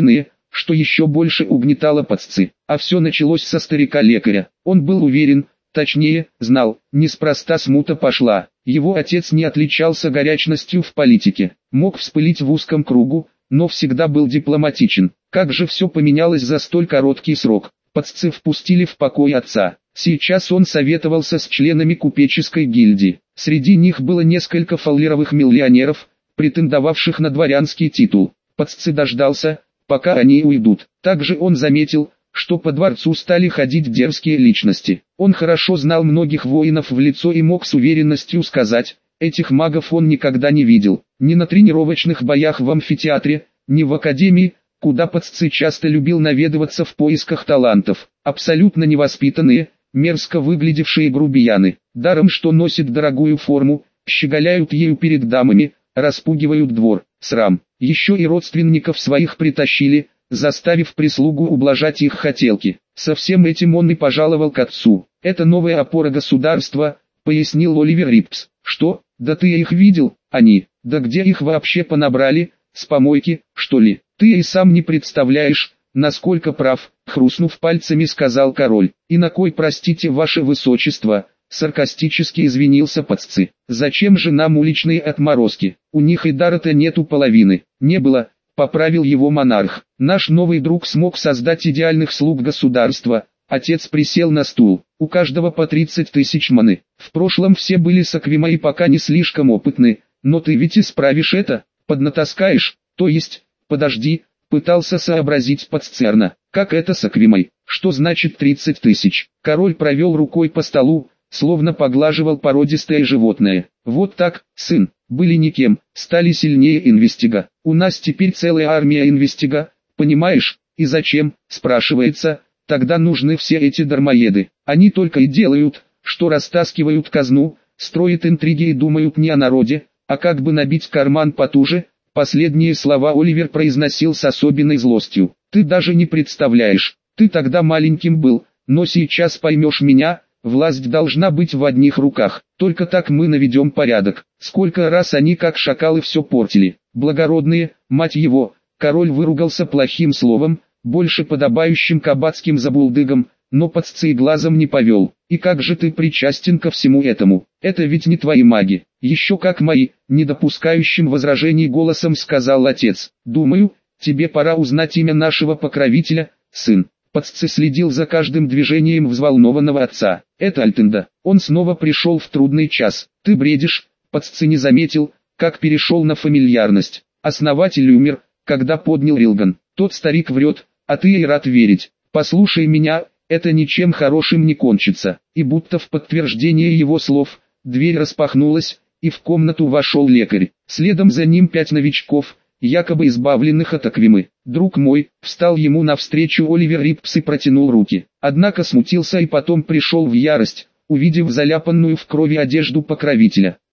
что еще больше угнетало паццы. А все началось со старика-лекаря. Он был уверен, точнее, знал, неспроста смута пошла. Его отец не отличался горячностью в политике, мог вспылить в узком кругу, но всегда был дипломатичен. Как же все поменялось за столь короткий срок. Паццы впустили в покой отца. Сейчас он советовался с членами купеческой гильдии. Среди них было несколько фаллеровых миллионеров, претендовавших на дворянский титул. Паццы дождался, пока они уйдут. Также он заметил, что по дворцу стали ходить дерзкие личности. Он хорошо знал многих воинов в лицо и мог с уверенностью сказать, этих магов он никогда не видел. Ни на тренировочных боях в амфитеатре, ни в академии, куда Паццы часто любил наведываться в поисках талантов. Абсолютно невоспитанные, мерзко выглядевшие грубияны. Даром что носит дорогую форму, щеголяют ею перед дамами, распугивают двор. Срам. Еще и родственников своих притащили, заставив прислугу ублажать их хотелки. Со всем этим он и пожаловал к отцу. «Это новая опора государства», — пояснил Оливер Рипс. «Что? Да ты их видел? Они? Да где их вообще понабрали? С помойки, что ли? Ты и сам не представляешь, насколько прав», — хрустнув пальцами сказал король. «И на кой, простите, ваше высочество?» — саркастически извинился Паццы. «Зачем же нам уличные отморозки? У них и дара-то нету половины». «Не было», — поправил его монарх. «Наш новый друг смог создать идеальных слуг государства». Отец присел на стул. «У каждого по тридцать тысяч маны. В прошлом все были с Аквима и пока не слишком опытны, но ты ведь исправишь это, поднатаскаешь, то есть, подожди», — пытался сообразить Паццерна. «Как это с Аквимой? Что значит тридцать тысяч?» Король провел рукой по столу, словно поглаживал породистое животное. «Вот так, сын, были никем, стали сильнее инвестига. У нас теперь целая армия инвестига, понимаешь? И зачем, спрашивается, тогда нужны все эти дармоеды? Они только и делают, что растаскивают казну, строят интриги и думают не о народе, а как бы набить карман потуже». Последние слова Оливер произносил с особенной злостью. «Ты даже не представляешь, ты тогда маленьким был, но сейчас поймешь меня». Власть должна быть в одних руках, только так мы наведем порядок. Сколько раз они как шакалы все портили. Благородные, мать его!» Король выругался плохим словом, больше подобающим кабацким забулдыгам, но Паццы и глазом не повел. «И как же ты причастен ко всему этому? Это ведь не твои маги». «Еще как мои», — не допускающим возражений голосом сказал отец. «Думаю, тебе пора узнать имя нашего покровителя, сын». Паццы следил за каждым движением взволнованного отца. «Это Альтенда. Он снова пришел в трудный час». «Ты бредишь», — Паццы не заметил, как перешел на фамильярность. «Основатель умер, когда поднял Рилган. Тот старик врет, а ты и рад верить. Послушай меня, это ничем хорошим не кончится». И будто в подтверждение его слов, дверь распахнулась, и в комнату вошел лекарь. Следом за ним пять новичков, якобы избавленных от Аквимы. «Друг мой», — встал ему навстречу Оливер Рипс и протянул руки. Однако смутился и потом пришел в ярость, увидев заляпанную в крови одежду покровителя.